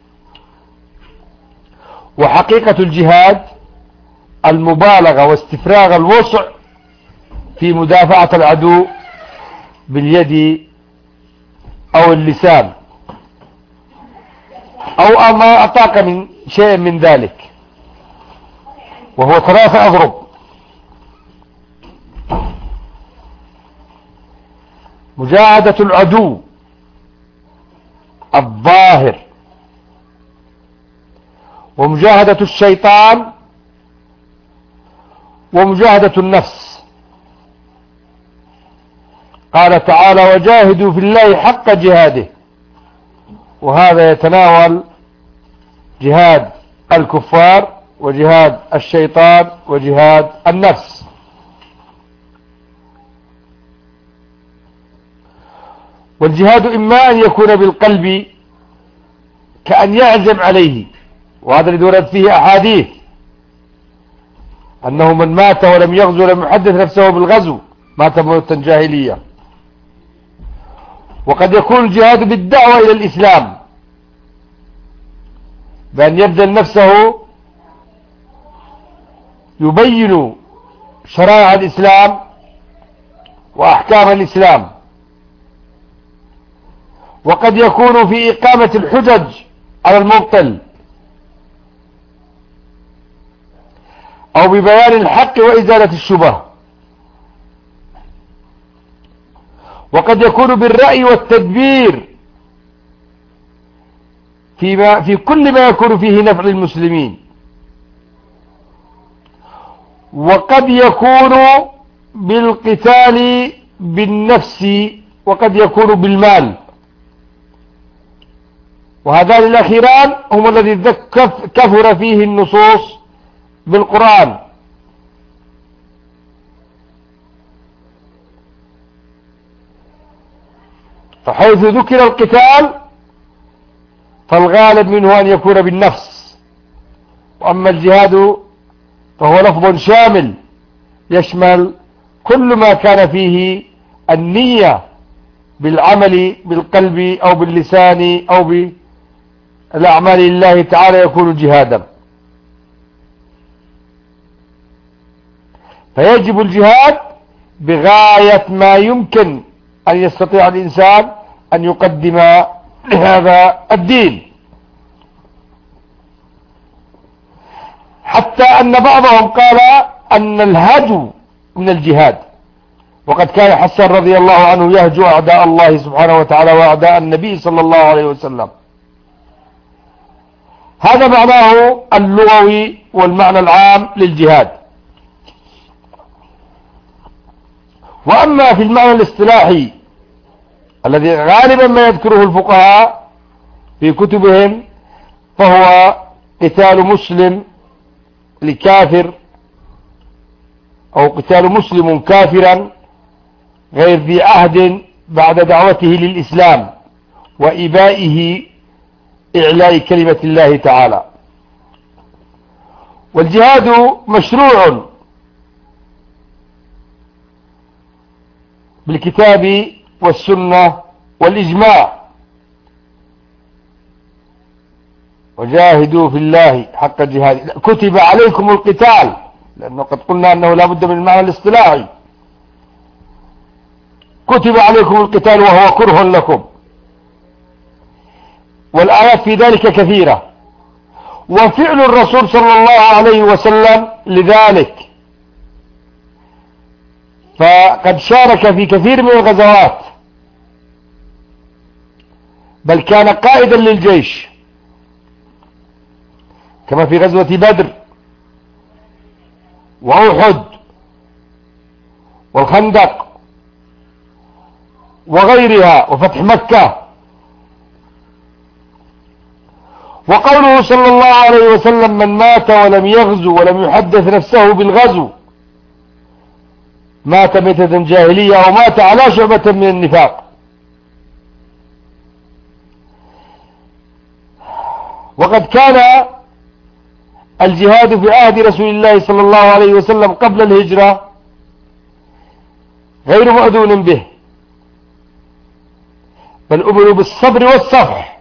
وحقيقة الجهاد المبالغة واستفراغ الوسع في مدافعة العدو باليد أو اللسان أو ما أعطاك من شيء من ذلك، وهو 3 أضرب: مجاهدة العدو الظاهر، ومجاهدة الشيطان، ومجاهدة النفس. قال تعالى: وجاهدوا في الله حق جهاده، وهذا يتناول جهاد الكفار وجهاد الشيطان وجهاد النفس. والجهاد إما أن يكون بالقلب كأن يعزم عليه، وهذا الذي ورد فيه أحاديث أنه من مات ولم يغزو لم يحدث نفسه بالغزو مات موتا جاهلية. وقد يكون الجهاد بالدعوة إلى الإسلام، بأن يبذل نفسه يبين شرائع الإسلام وأحكام الإسلام. وقد يكون في إقامة الحجج على المبطل، أو ببيان الحق وإزالة الشبه. وقد يكون بالرأي والتدبير في كل ما يكون فيه نفع للمسلمين. وقد يكون بالقتال بالنفس، وقد يكون بالمال. وهذان الأخيران هم الذي كثر فيه النصوص بالقرآن. فحيث ذكر القتال فالغالب منه أن يكون بالنفس. وأما الجهاد فهو لفظ شامل يشمل كل ما كان فيه النية بالعمل بالقلب أو باللسان أو بالأعمال لله تعالى يكون جهادا. فيجب الجهاد بغاية ما يمكن أن يستطيع الإنسان أن يقدم لهذا الدين، حتى أن بعضهم قال أن الهجو من الجهاد. وقد كان حسان رضي الله عنه يهجو أعداء الله سبحانه وتعالى وأعداء النبي صلى الله عليه وسلم. هذا معناه اللغوي والمعنى العام للجهاد. وأما في المعنى الاصطلاحي الذي غالبا ما يذكره الفقهاء في كتبهم، فهو قتال مسلم لكافر، أو قتال مسلم كافرا غير ذي عهد بعد دعوته للإسلام وإبائه إعلاء كلمة الله تعالى. والجهاد مشروع بالكتاب والسنة والإجماع. وجاهدوا في الله حق الجهاد. كتب عليكم القتال، لأنه قد قلنا أنه لا بد من المعنى الاصطلاحي. كتب عليكم القتال وهو كره لكم، والآيات في ذلك كثيرة. وفعل الرسول صلى الله عليه وسلم لذلك، فقد شارك في كثير من الغزوات، بل كان قائدا للجيش، كما في غزوة بدر وأحد والخندق وغيرها وفتح مكة. وقوله صلى الله عليه وسلم: من مات ولم يغزو ولم يحدث نفسه بالغزو مات ميتة جاهلية أو مات على شعبة من النفاق. وقد كان الجهاد في عهد رسول الله صلى الله عليه وسلم قبل الهجرة غير مأذون به، بل أمروا بالصبر والصفح.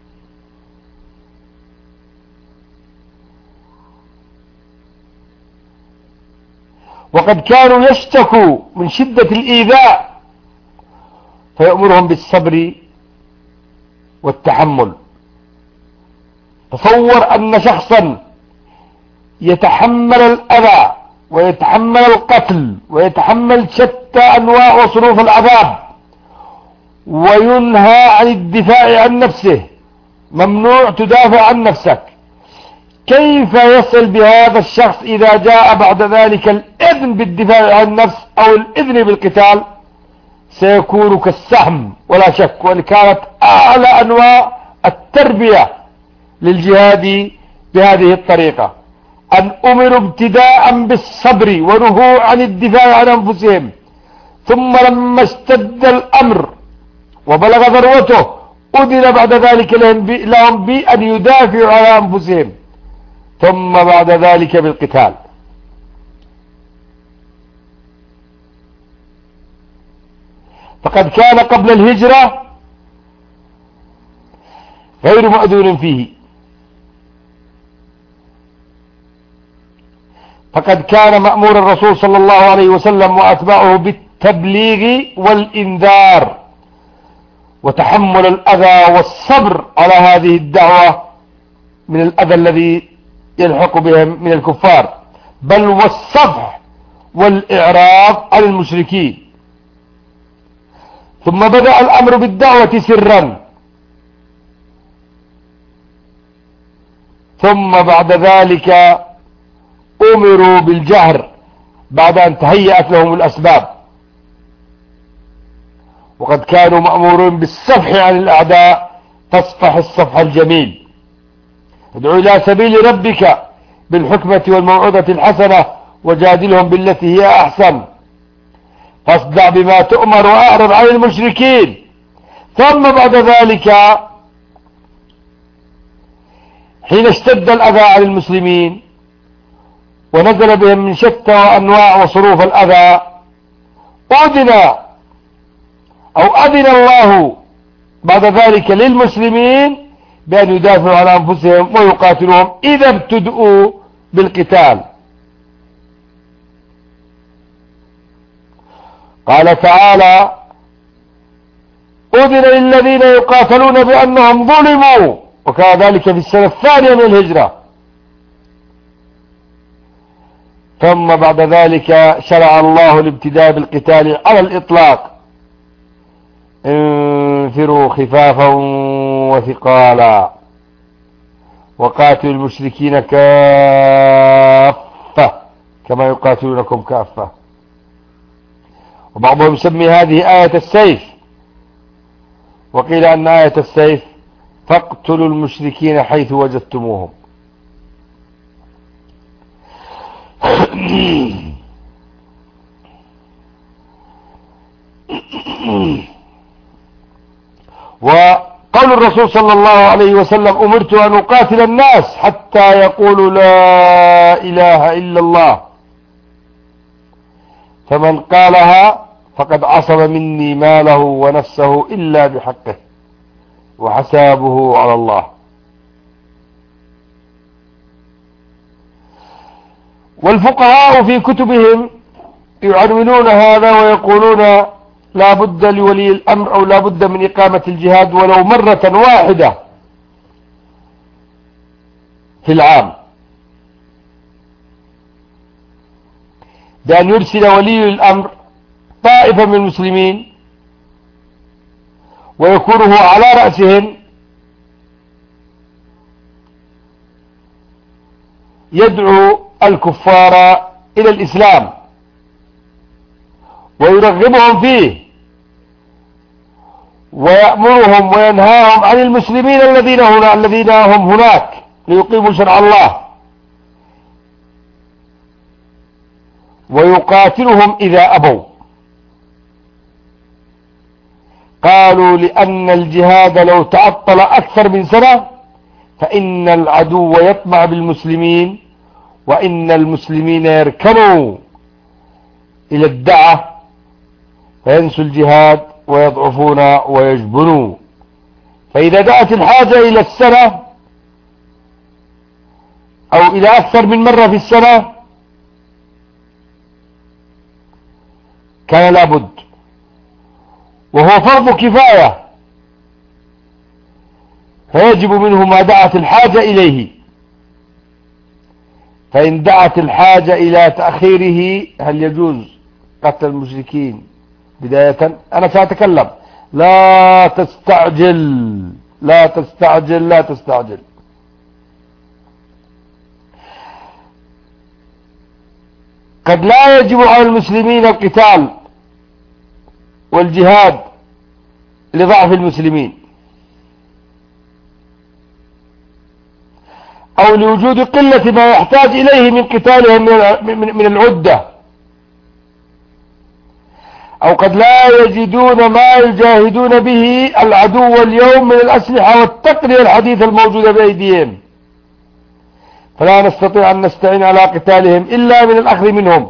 وقد كانوا يشتكوا من شدة الإيذاء فيأمرهم بالصبر والتحمل. تصور أن شخصا يتحمل الأذى ويتحمل القتل ويتحمل شتى أنواع وصنوف العذاب وينهى عن الدفاع عن نفسه، ممنوع تدافع عن نفسك. كيف يصل بهذا الشخص إذا جاء بعد ذلك الإذن بالدفاع عن النفس أو الإذن بالقتال؟ سيكون كالسهم ولا شك. وكانت أعلى أنواع التربية للجهاد بهذه الطريقة، أن أمروا ابتداء بالصبر ونهوا عن الدفاع عن أنفسهم، ثم لما اشتد الأمر وبلغ ذروته أذن بعد ذلك لهم بأن يدافعوا على أنفسهم، ثم بعد ذلك بالقتال. فقد كان قبل الهجرة غير مأذون فيه، فقد كان مأمور الرسول صلى الله عليه وسلم وأتباعه بالتبليغ والإنذار وتحمل الأذى والصبر على هذه الدعوة من الأذى الذي يلحق بهم من الكفار، بل والصفح والإعراض عن المشركين. ثم بدأ الأمر بالدعوة سرا، ثم بعد ذلك أمروا بالجهر بعد أن تهيأت لهم الأسباب. وقد كانوا مأمورين بالصفح عن الأعداء، تصفح الصفح الجميل. ادعو إلى سبيل ربك بالحكمة والموعظة الحسنة وجادلهم بالتي هي أحسن، فاصدع بما تؤمر وأعرض عن المشركين. ثم بعد ذلك حين اشتد الأذى عن المسلمين ونزل بهم من شتى وأنواع وصروف الأذى، أذن الله بعد ذلك للمسلمين بأن يدافعوا عن أنفسهم ويقاتلوهم إذا ابتدؤوا بالقتال. قال تعالى: أذن للذين يقاتلون بأنهم ظلموا، وكان ذلك في السنة الثانية من الهجرة. ثم بعد ذلك شرع الله الابتداء بالقتال على الإطلاق: انفروا خفافا وثقالا وقاتلوا المشركين كافة كما يقاتلونكم كافة. وبعضهم يسمي هذه آية السيف، وقيل أن آية السيف فاقتلوا المشركين حيث وجدتموهم. وقول الرسول صلى الله عليه وسلم: أمرت أن أقاتل الناس حتى يقولوا لا إله إلا الله، فمن قالها فقد عصم مني ماله ونفسه إلا بحقه وحسابه على الله. والفقهاء في كتبهم يعنونون هذا ويقولون: لا بد لولي الأمر أو لا بد من إقامة الجهاد ولو مرة واحدة في العام، بأن يرسل ولي الأمر طائفة من المسلمين ويكون هو على رأسهم يدعو الكفار إلى الإسلام ويرغبهم فيه ويأمرهم وينهاهم عن المسلمين الذين هم هناك ليقيموا شرع الله، ويقاتلهم إذا أبوا. قالوا: لأن الجهاد لو تعطل أكثر من سنة فإن العدو يطمع بالمسلمين، وإن المسلمين يركنوا إلى الدعة فينسوا الجهاد ويضعفون ويجبنوا. فإذا دعت الحاجة إلى السنة أو إلى أكثر من مرة في السنة كان لابد، وهو فرض كفاية، فيجب منه ما دعت الحاجة إليه. فإن دعت الحاجة إلى تأخيره هل يجوز قتل المشركين بداية؟ أنا سأتكلم. لا تستعجل لا تستعجل لا تستعجل. قد لا يجب على المسلمين القتال والجهاد لضعف المسلمين أو لوجود قلة ما يحتاج إليه من قتالهم من العدة، أو قد لا يجدون ما يجاهدون به العدو اليوم من الأسلحة والتقنية الحديثة الموجودة بأيديهم، فلا نستطيع أن نستعين على قتالهم إلا من الأخذ منهم،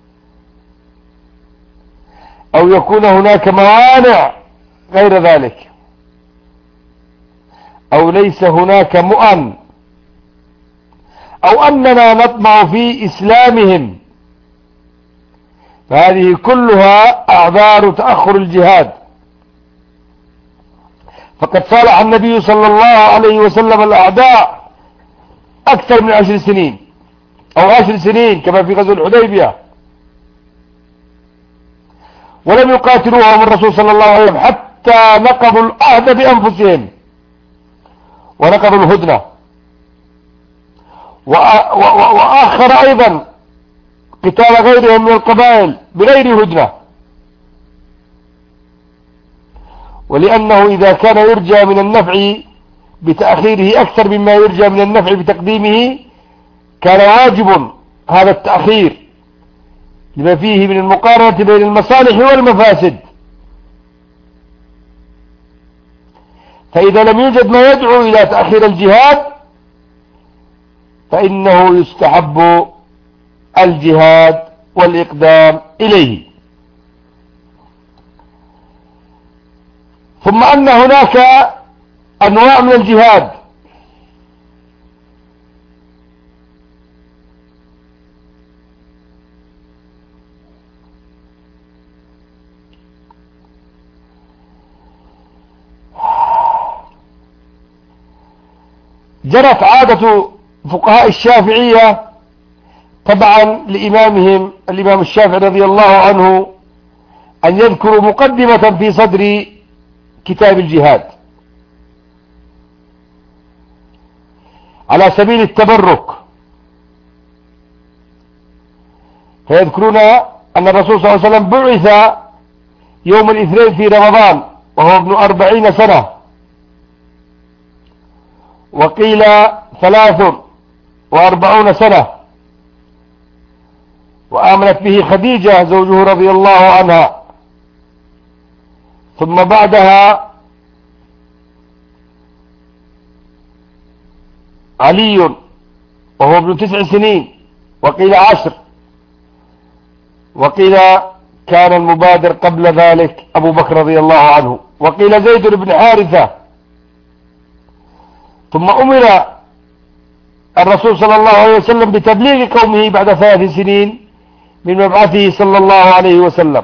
أو يكون هناك موانع غير ذلك، أو ليس هناك مؤن، أو أننا نطمع في إسلامهم، فهذه كلها أعذار تأخر الجهاد. فقد صالح النبي صلى الله عليه وسلم الأعداء أكثر من 10 سنين أو 10 سنين كما في غزوة الحديبية، ولم يقاتلوهم الرسول صلى الله عليه وسلم حتى نقضوا العهد بأنفسهم ونقضوا الهدنة، وآخر أيضا قتال غيرهم من القبائل بغير هدنة. ولأنه إذا كان يرجى من النفع بتأخيره أكثر مما يرجى من النفع بتقديمه كان واجب هذا التأخير لما فيه من المقارنة بين المصالح والمفاسد. فإذا لم يوجد ما يدعو إلى تأخير الجهاد فإنه يستحب الجهاد والإقدام إليه. ثم أن هناك أنواع من الجهاد جرت عادة فقهاء الشافعية تبعا لإمامهم الإمام الشافعي رضي الله عنه أن يذكروا مقدمة في صدر كتاب الجهاد على سبيل التبرك، فيذكرون أن الرسول صلى الله عليه وسلم بعث يوم الاثنين في رمضان وهو ابن 40 سنة، وقيل 43 سنة، وآمنت به خديجة زوجه رضي الله عنها، ثم بعدها علي وهو ابن 9 سنين، وقيل 10، وقيل كان المبادر قبل ذلك أبو بكر رضي الله عنه، وقيل زيد بن حارثة. ثم أمر الرسول صلى الله عليه وسلم بتبليغ قومه بعد 3 سنين من مبعثه صلى الله عليه وسلم.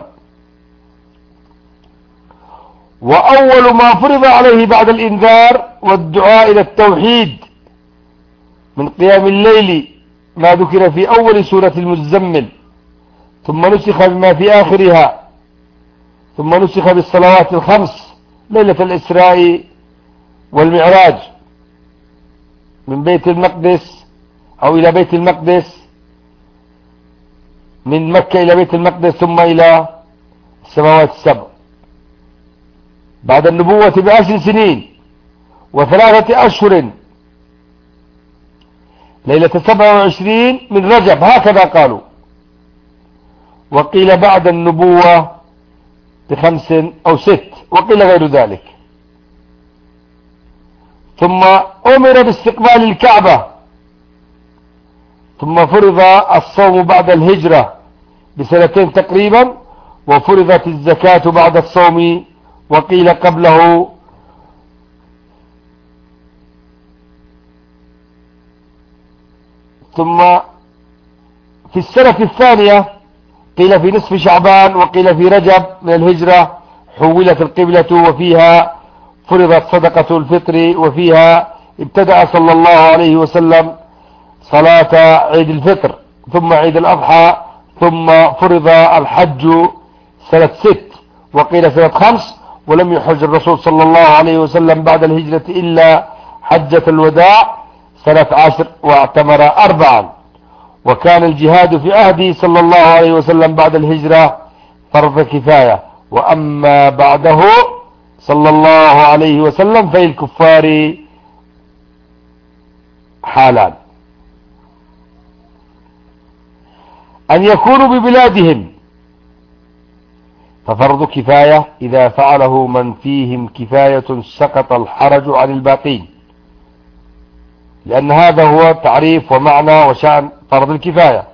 وأول ما فرض عليه بعد الإنذار والدعاء إلى التوحيد من قيام الليل ما ذكر في أول سورة المزمل، ثم نسخ بما في آخرها، ثم نسخ بالصلوات الخمس ليلة الإسراء والمعراج من بيت المقدس أو إلى بيت المقدس، من مكة إلى بيت المقدس ثم إلى السماوات السبع، بعد النبوة ب10 سنين و3 أشهر ليلة 27 من رجب، هكذا قالوا. وقيل بعد النبوة ب5 أو 6، وقيل غير ذلك. ثم أمر باستقبال الكعبة، ثم فرض الصوم بعد الهجرة ب2 تقريبا، وفرضت الزكاة بعد الصوم، وقيل قبله. ثم في السنة الثانية قيل في نصف شعبان، وقيل في رجب من الهجرة حولت القبلة، وفيها فرضت صدقة الفطر، وفيها ابتدأ صلى الله عليه وسلم صلاة عيد الفطر، ثم عيد الأضحى، ثم فرض الحج سنة 6، وقيل سنة 5، ولم يحج الرسول صلى الله عليه وسلم بعد الهجرة إلا حجة الوداع سنة 10، واعتمر 4. وكان الجهاد في عهده صلى الله عليه وسلم بعد الهجرة فرض كفاية، وأما بعده صلى الله عليه وسلم فللكفار حالان: أن يكونوا ببلادهم ففرض كفاية إذا فعله من فيهم كفاية سقط الحرج عن الباقين، لأن هذا هو تعريف ومعنى وشأن فرض الكفاية.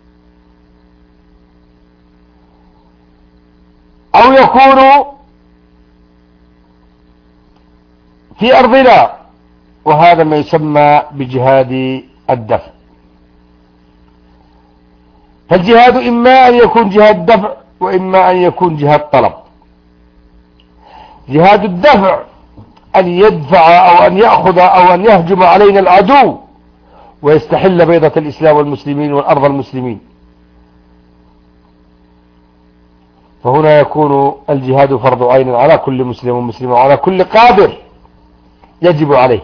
أو يكون في أرضنا، وهذا ما يسمى بجهاد الدفع. فالجهاد إما أن يكون جهاد دفع، وإما أن يكون جهاد طلب. جهاد الدفع أن يدفع أو أن يأخذ أو أن يهجم علينا العدو ويستحل بيضة الإسلام والمسلمين والأرض المسلمين، فهنا يكون الجهاد فرض عين على كل مسلم ومسلم وعلى كل قادر يجب عليه،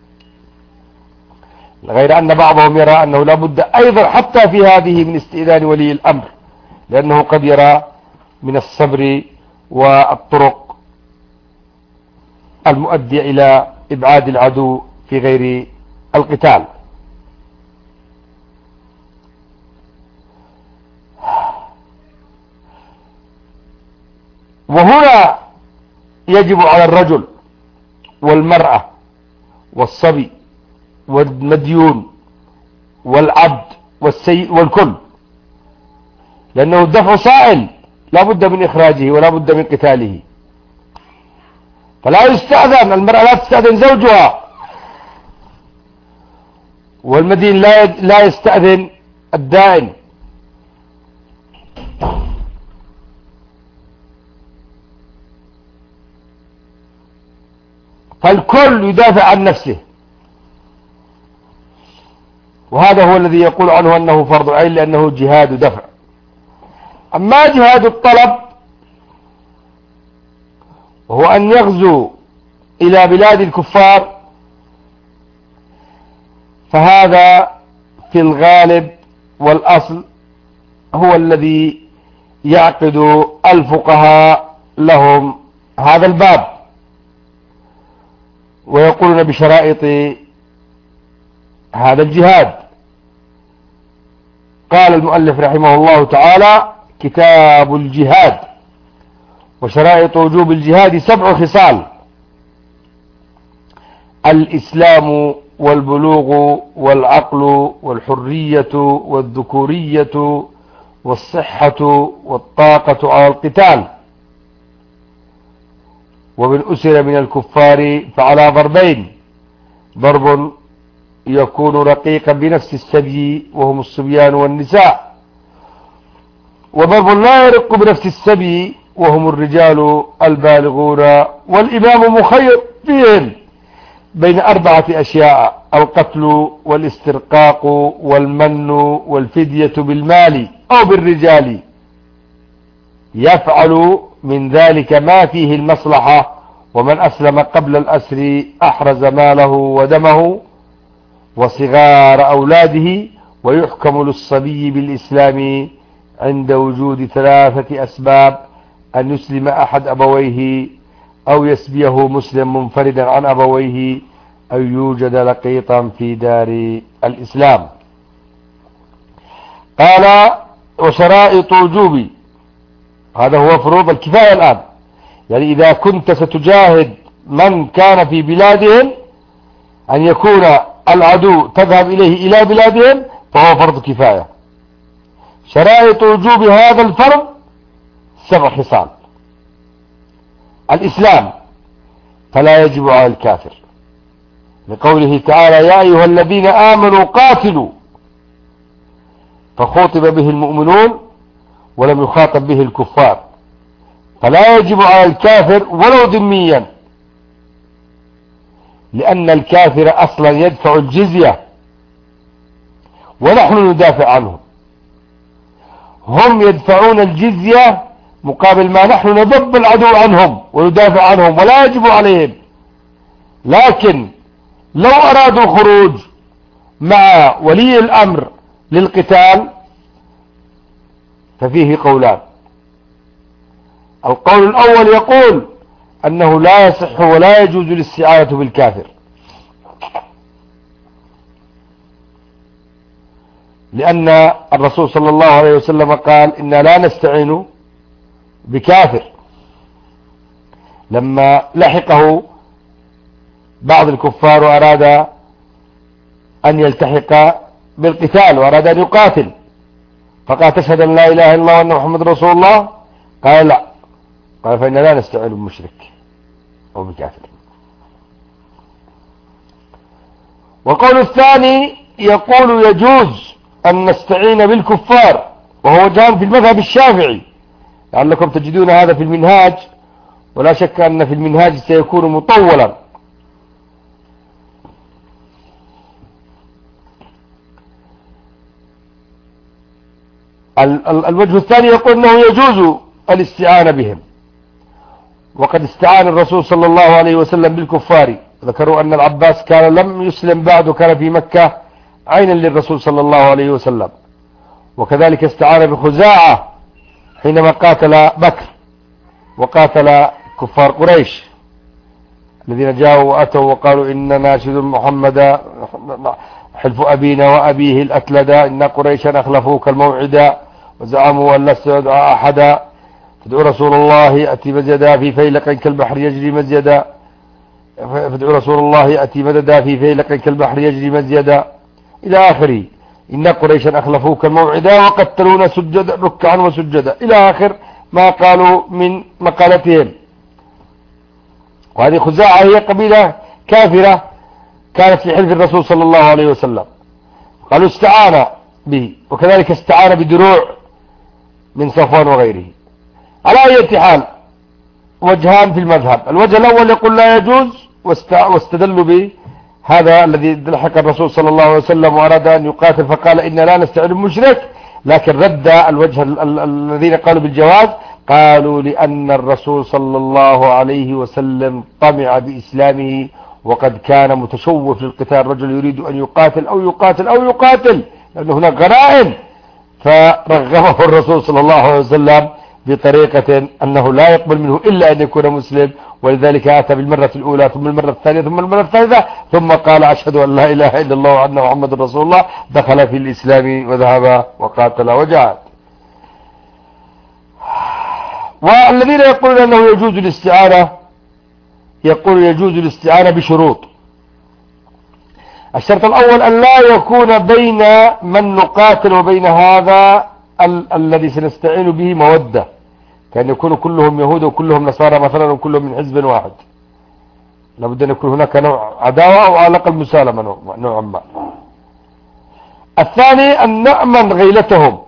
غير أن بعضهم يرى أنه لا بد أيضا حتى في هذه من استئذان ولي الأمر، لأنه قد يرى من الصبر والطرق المؤدية إلى إبعاد العدو في غير القتال. وهنا يجب على الرجل والمرأة والصبي والمديون والعبد والسيد والكل، لأنه الدفع سائل لا بد من إخراجه ولا بد من قتاله. فلا يستأذن المرأة، لا تستأذن زوجها، والمدين لا يستأذن الدائن. فالكل يدافع عن نفسه، وهذا هو الذي يقول عنه أنه فرض عين، لأنه جهاد دفع. أما جهاد الطلب وهو أن يغزو إلى بلاد الكفار، فهذا في الغالب والأصل هو الذي يعقد الفقهاء لهم هذا الباب، ويقولون بشرائط هذا الجهاد. قال المؤلف رحمه الله تعالى: كتاب الجهاد: وشرائط وجوب الجهاد 7 خصال: الإسلام والبلوغ والعقل والحرية والذكورية والصحة والطاقة على القتال. ومن أسر من الكفار فعلى ضربين: ضرب يكون رقيقا بنفس السبي وهم الصبيان والنساء، وضرب لا يرق بنفس السبي وهم الرجال البالغون، والإمام مخير فيهم بين 4 أشياء: القتل والاسترقاق والمن والفدية بالمال أو بالرجال، يفعل من ذلك ما فيه المصلحة، ومن أسلم قبل الأسر أحرز ماله ودمه وصغار أولاده. ويحكم للصبي بالإسلام عند وجود 3 أسباب: أن يسلم أحد أبويه، أو يسبيه مسلم منفردا عن أبويه، أو يوجد لقيطا في دار الإسلام. قال: وشرائط وجوب، هذا هو فروض الكفاية الآن، يعني إذا كنت ستجاهد من كان في بلادهم أن يكون العدو تذهب إليه إلى بلادهم فهو فرض كفاية. شرائط وجوب هذا الفرض 7 خصال: الإسلام، فلا يجب على الكافر، لقوله تعالى: يا أيها الذين آمنوا قاتلوا، فخاطب به المؤمنون ولم يخاطب به الكفار، فلا يجب على الكافر ولو ذميا، لأن الكافر أصلا يدفع الجزية ونحن ندافع عنهم، هم يدفعون الجزية مقابل ما نحن نضب العدو عنهم وندافع عنهم ولا يجب عليهم. لكن لو أرادوا الخروج مع ولي الأمر للقتال ففيه قولان: القول الأول يقول أنه لا يصح ولا يجوز الاستعانة بالكافر، لأن الرسول صلى الله عليه وسلم قال: إنا لا نستعين بكافر، لما لحقه بعض الكفار وأراد أن يلتحق بالقتال وأراد أن يقاتل، فقال: تشهد أن لا إله إلا الله وأن محمد رسول الله؟ قال: لا. قال: فإننا لا نستعين بمشرك أو بكافر. والقول الثاني يقول يجوز أن نستعين بالكفار، وهو وجهان في المذهب الشافعي، لعلكم تجدون هذا في المنهاج، ولا شك أن في المنهاج سيكون مطولا. الوجه الثاني يقول أنه يجوز الاستعانة بهم، وقد استعان الرسول صلى الله عليه وسلم بالكفار. ذكروا أن العباس كان لم يسلم بعد، كان في مكة عينا للرسول صلى الله عليه وسلم، وكذلك استعان بخزاعة حينما قاتل بكر وقاتل كفار قريش الذين جاءوا وأتوا وقالوا: إننا ناشد محمدا حلف أبينا وأبيه الأتلدا، إن قريشا أخلفوك الموعدا وزعموا أن لست يدعى أحدا، فادعوا رسول الله يأتي مزيدا في فيلق كالبحر يجري مزيدا، فادعوا رسول الله يأتي مددا في فيلق كالبحر يجري مزيدا إلى آخره. إن قريشا أخلفوك الموعدا وقتلونا سجدا ركعا وسجدا إلى آخر ما قالوا من مقالتهم. وهذه خزاعة هي قبيلة كافرة كانت في حلف الرسول صلى الله عليه وسلم، قالوا استعان به، وكذلك استعان بدروع من صفوان وغيره. على أي حال وجهان في المذهب: الوجه الأول يقول لا يجوز، واستدلوا بهذا الذي لحق الرسول صلى الله عليه وسلم وأراد أن يقاتل فقال: إن لا نستعين بمشرك. لكن رد الوجه الذين قالوا بالجواز، قالوا: لأن الرسول صلى الله عليه وسلم طمع بإسلامه، وقد كان متشوف للقتال، رجل يريد أن يقاتل أو يقاتل أو يقاتل لأن هناك غنائم، فرغبه الرسول صلى الله عليه وسلم بطريقة أنه لا يقبل منه إلا أن يكون مسلم، ولذلك أتى بالمرة الأولى ثم المرة الثانية ثم المرة الثالثة، ثم قال: أشهد أن لا إله إلا الله وأن محمد رسول الله، دخل في الإسلام وذهب وقاتل وجاهد. والذين يقولون أنه يجوز الاستعانة يقول يجوز الاستعانة بشروط. الشرط الأول أن لا يكون بين من نقاتل وبين هذا الذي سنستعين به مودة، كأن يكونوا كلهم يهود وكلهم نصارى مثلا وكلهم من حزب واحد، لابد أن يكون هناك نوع عداوة أو على الأقل مسالمة نوعا ما. الثاني أن نأمن غيلتهم.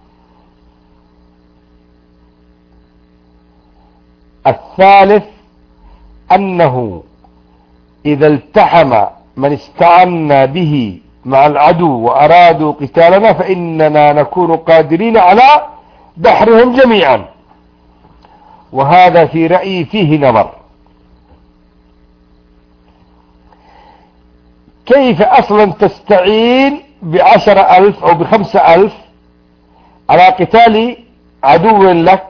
الثالث أنه إذا التحم من استعنا به مع العدو وأرادوا قتالنا فإننا نكون قادرين على دحرهم جميعا، وهذا في رأيي فيه نظر. كيف أصلا تستعين ب10,000 أو ب5,000 على قتال عدو لك،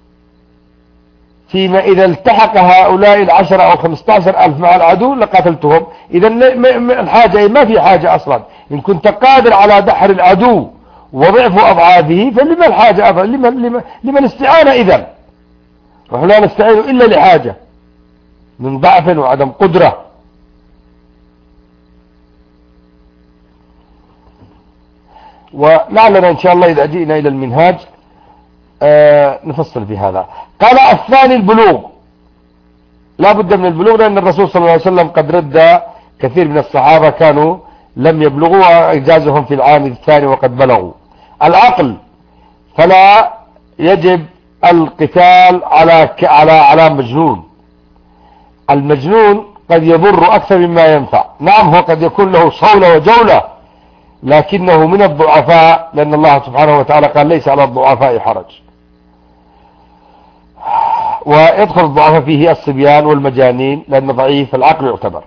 فيما إذا التحق هؤلاء 10 أو 15,000 مع العدو لقتلتهم؟ إذا الحاجة ما في حاجة أصلا. إن كنت قادر على دحر العدو وضعف أضعافه فلما الحاجة أصلا؟ لمن استعانة إذا؟ نحن لا نستعين إلا لحاجة من ضعف وعدم قدرة. ولعلنا إن شاء الله إذا جئنا إلى المنهاج نفصل في هذا. قال الثاني البلوغ، لا بد من البلوغ، لأن الرسول صلى الله عليه وسلم قد رد كثير من الصحابة كانوا لم يبلغوا، إجازهم في العام الثاني وقد بلغوا. العقل، فلا يجب القتال على مجنون. المجنون قد يضر أكثر مما ينفع. نعم هو قد يكون له صولة وجولة، لكنه من الضعفاء، لأن الله سبحانه وتعالى قال ليس على الضعفاء حرج. ويدخل الضعفاء فيه الصبيان والمجانين، لأن ضعيف العقل يعتبر.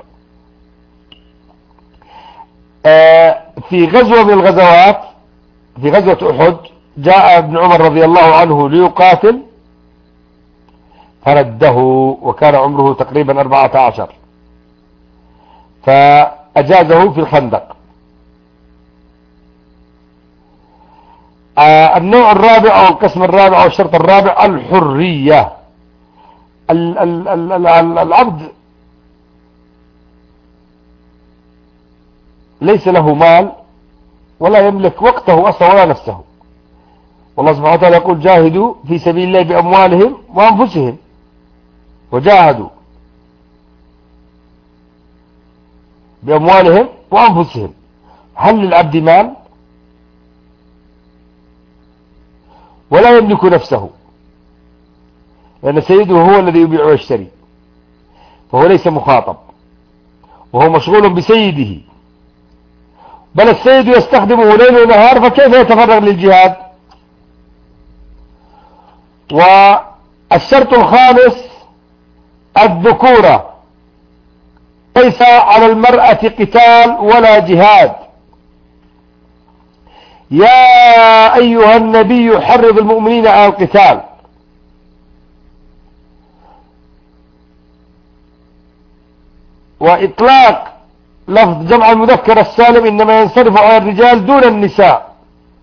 في غزوة من الغزوات، في غزوة أحد، جاء ابن عمر رضي الله عنه ليقاتل فرده، وكان عمره تقريبا 14، فأجازه في الخندق. النوع الرابع أو القسم الرابع أو الشرط الرابع الحرية. العبد ليس له مال ولا يملك وقته أصلا ولا نفسه، والله سبحانه وتعالى يقول جاهدوا في سبيل الله بأموالهم وأنفسهم، وجاهدوا بأموالهم وأنفسهم. هل للعبد مال؟ ولا يملك نفسه، لأن سيده هو الذي يبيع ويشتري، فهو ليس مخاطب، وهو مشغول بسيده، بل السيد يستخدمه ليل ونهار، فكيف يتفرغ للجهاد؟ والشرط الخامس الذكورة، ليس على المرأة قتال ولا جهاد. يا أيها النبي حرض المؤمنين على القتال. وإطلاق لفظ جمع المذكر السالم إنما ينصرف على الرجال دون النساء.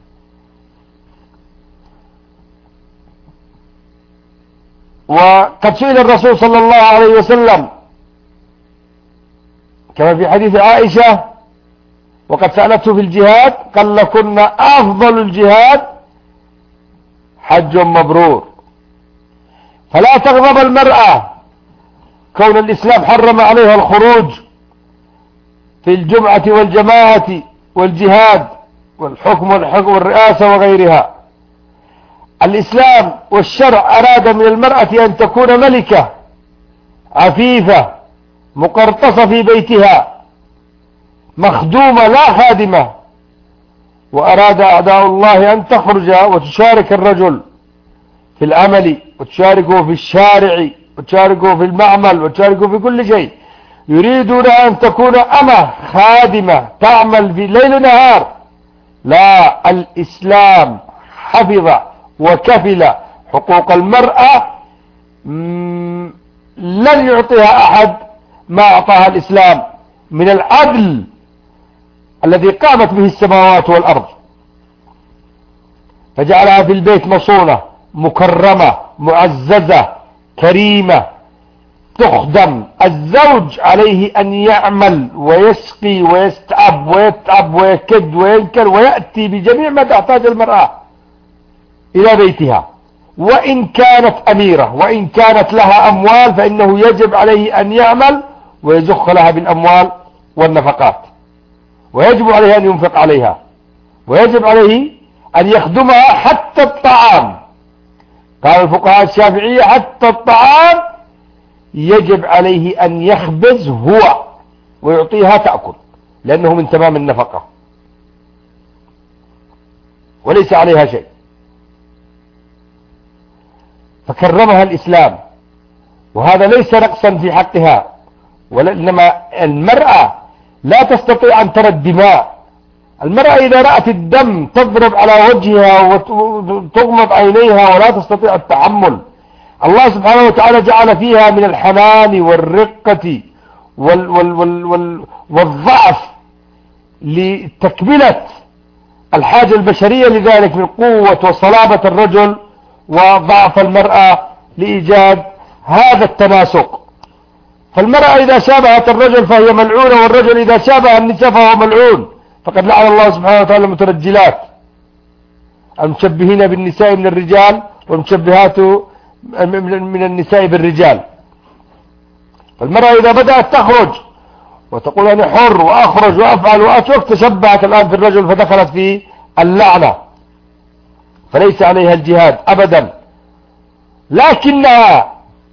وقد سئل الرسول صلى الله عليه وسلم كما في حديث عائشة وقد سألته في الجهاد، قال لكن أفضل الجهاد حج مبرور. فلا تغضب المرأة كون الإسلام حرم عليها الخروج في الجمعة والجماعة والجهاد والحكم والرئاسة وغيرها. الإسلام والشرع أراد من المرأة أن تكون ملكة عفيفة مقرطصة في بيتها مخدومة لا خادمة، وأراد أعداء الله أن تخرج وتشارك الرجل في العمل وتشاركه في الشارع وتشاركه في المعمل وتشاركه في كل شيء. يريدون أن تكون أمة خادمة تعمل في ليل نهار. لا، الإسلام حفظ وكفل حقوق المرأة، لن يعطيها أحد ما أعطاها الإسلام من العدل الذي قامت به السماوات والأرض، فجعلها في البيت مصونة مكرمة معززة كريمة تخدم. الزوج عليه أن يعمل ويسقي ويستعب ويتعب ويكد وينكر ويأتي بجميع ما تحتاج المرأة إلى بيتها، وإن كانت أميرة وإن كانت لها أموال فإنه يجب عليه أن يعمل ويزخ لها بالأموال والنفقات، ويجب عليه أن ينفق عليها، ويجب عليه أن يخدمها حتى الطعام. قال الفقهاء الشافعية حتى الطعام يجب عليه أن يخبز هو ويعطيها تأكل، لأنه من تمام النفقة وليس عليها شيء. فكرمها الإسلام، وهذا ليس نقصا في حقها، وإنما المرأة لا تستطيع أن ترى الدماء. المرأة إذا رأت الدم تضرب على وجهها وتغمض عينيها ولا تستطيع التحمل. الله سبحانه وتعالى جعل فيها من الحنان والرقة والضعف لتكملة الحاجة البشرية لذلك، من قوة وصلابة الرجل وضعف المرأة لإيجاد هذا التناسق. فالمرأة إذا شابهت الرجل فهي ملعونة، والرجل إذا شابه النساء فهو ملعون. فقد لعن الله سبحانه وتعالى المترجلات المشبهين بالنساء من الرجال والمشبهات من النساء بالرجال. فالمرأة إذا بدأت تخرج وتقول أنا حر وأخرج وأفعل وأترك تشبهت الآن في الرجل فدخلت في اللعنة، فليس عليها الجهاد أبدا. لكنها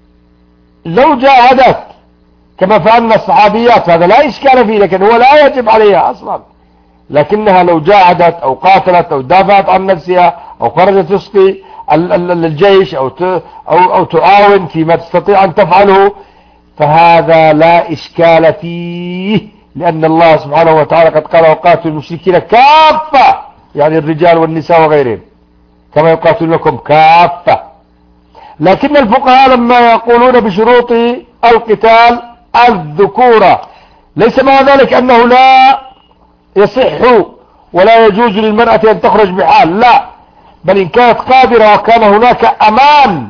لو جاهدت كما فعلنا الصحابيات فهذا لا إشكال فيه، لكن هو لا يجب عليها أصلا. لكنها لو جاهدت أو قاتلت أو دافعت عن نفسها أو خرجت تسقي الجيش أو تعاون فيما تستطيع أن تفعله فهذا لا إشكال فيه، لأن الله سبحانه وتعالى قد قال وقاتلوا المشركين كافة، يعني الرجال والنساء وغيرهم كما يقاتلونكم كافة. لكن الفقهاء لما يقولون بشروط القتال الذكورة ليس مع ذلك أنه لا يصح ولا يجوز للمرأة أن تخرج بحال، لا، بل إن كانت قادرة وكان هناك أمان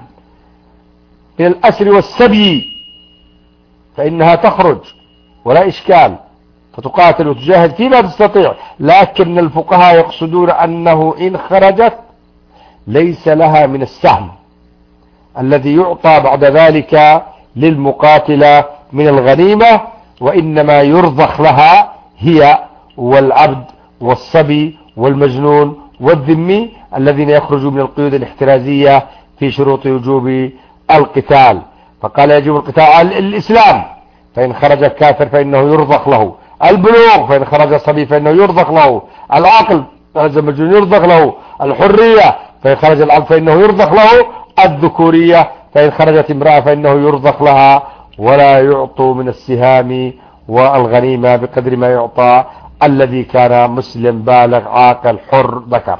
من الأسر والسبي فإنها تخرج ولا إشكال، فتقاتل وتجاهد فيما تستطيع. لكن الفقهاء يقصدون أنه إن خرجت ليس لها من السهم الذي يعطى بعد ذلك للمقاتلة من الغنيمة، وإنما يرضخ لها هي والعبد والصبي والمجنون والذمي الذين يخرجوا من القيود الاحترازية في شروط وجوب القتال. فقال يجب القتال على الإسلام، فإن خرج الكافر فإنه يرضخ له، البلوغ فإن خرج الصبي فإنه يرضخ له، العقل خرج المجنون يرضخ له، الحرية فإن خرج العبد فإنه يرضخ له، الذكورية فإن خرجت امرأة فإنه يرضخ لها، ولا يعطوا من السهام والغنيمة بقدر ما يعطى الذي كان مسلم بالغ عاقل حر ذكر.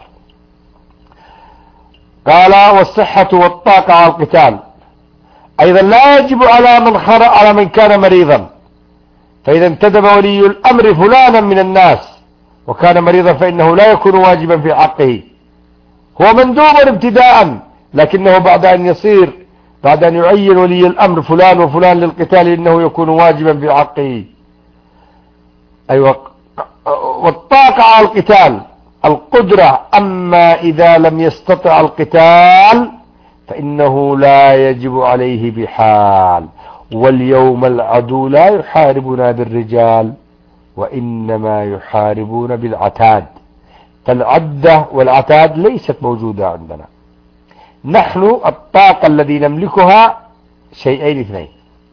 قال والصحة والطاقة على القتال أيضا لا يجب على من كان مريضا، فإذا انتدب ولي الأمر فلانا من الناس وكان مريضا فإنه لا يكون واجبا في حقه، هو مندوب ابتداء، لكنه بعد أن يعين ولي الأمر فلان وفلان للقتال إنه يكون واجبا في حقه. أيوة. والطاقة على القتال القدرة، أما إذا لم يستطع القتال فإنه لا يجب عليه بحال. واليوم العدو لا يحاربنا بالرجال وإنما يحاربون بالعتاد، فالعدة والعتاد ليست موجودة عندنا. نحن الطاقة الذي نملكها شيئين اثنين،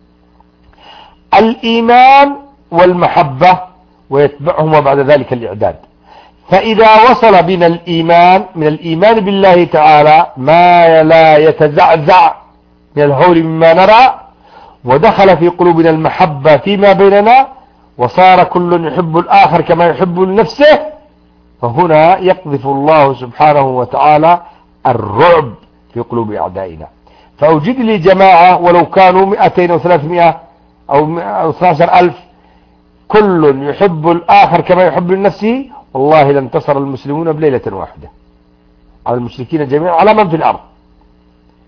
الإيمان والمحبة، ويتبعهما بعد ذلك الإعداد. فإذا وصل بنا الإيمان من الإيمان بالله تعالى ما لا يتزعزع من الهول مما نرى، ودخل في قلوبنا المحبة فيما بيننا، وصار كل يحب الآخر كما يحب لنفسه، فهنا يقذف الله سبحانه وتعالى الرعب في قلوب أعدائنا. فأوجد لي جماعة ولو كانوا 200 أو 300 أو 12,000 كل يحب الآخر كما يحب لنفسه، والله لانتصر المسلمون بليلة واحدة على المشركين جميعا على من في الأرض.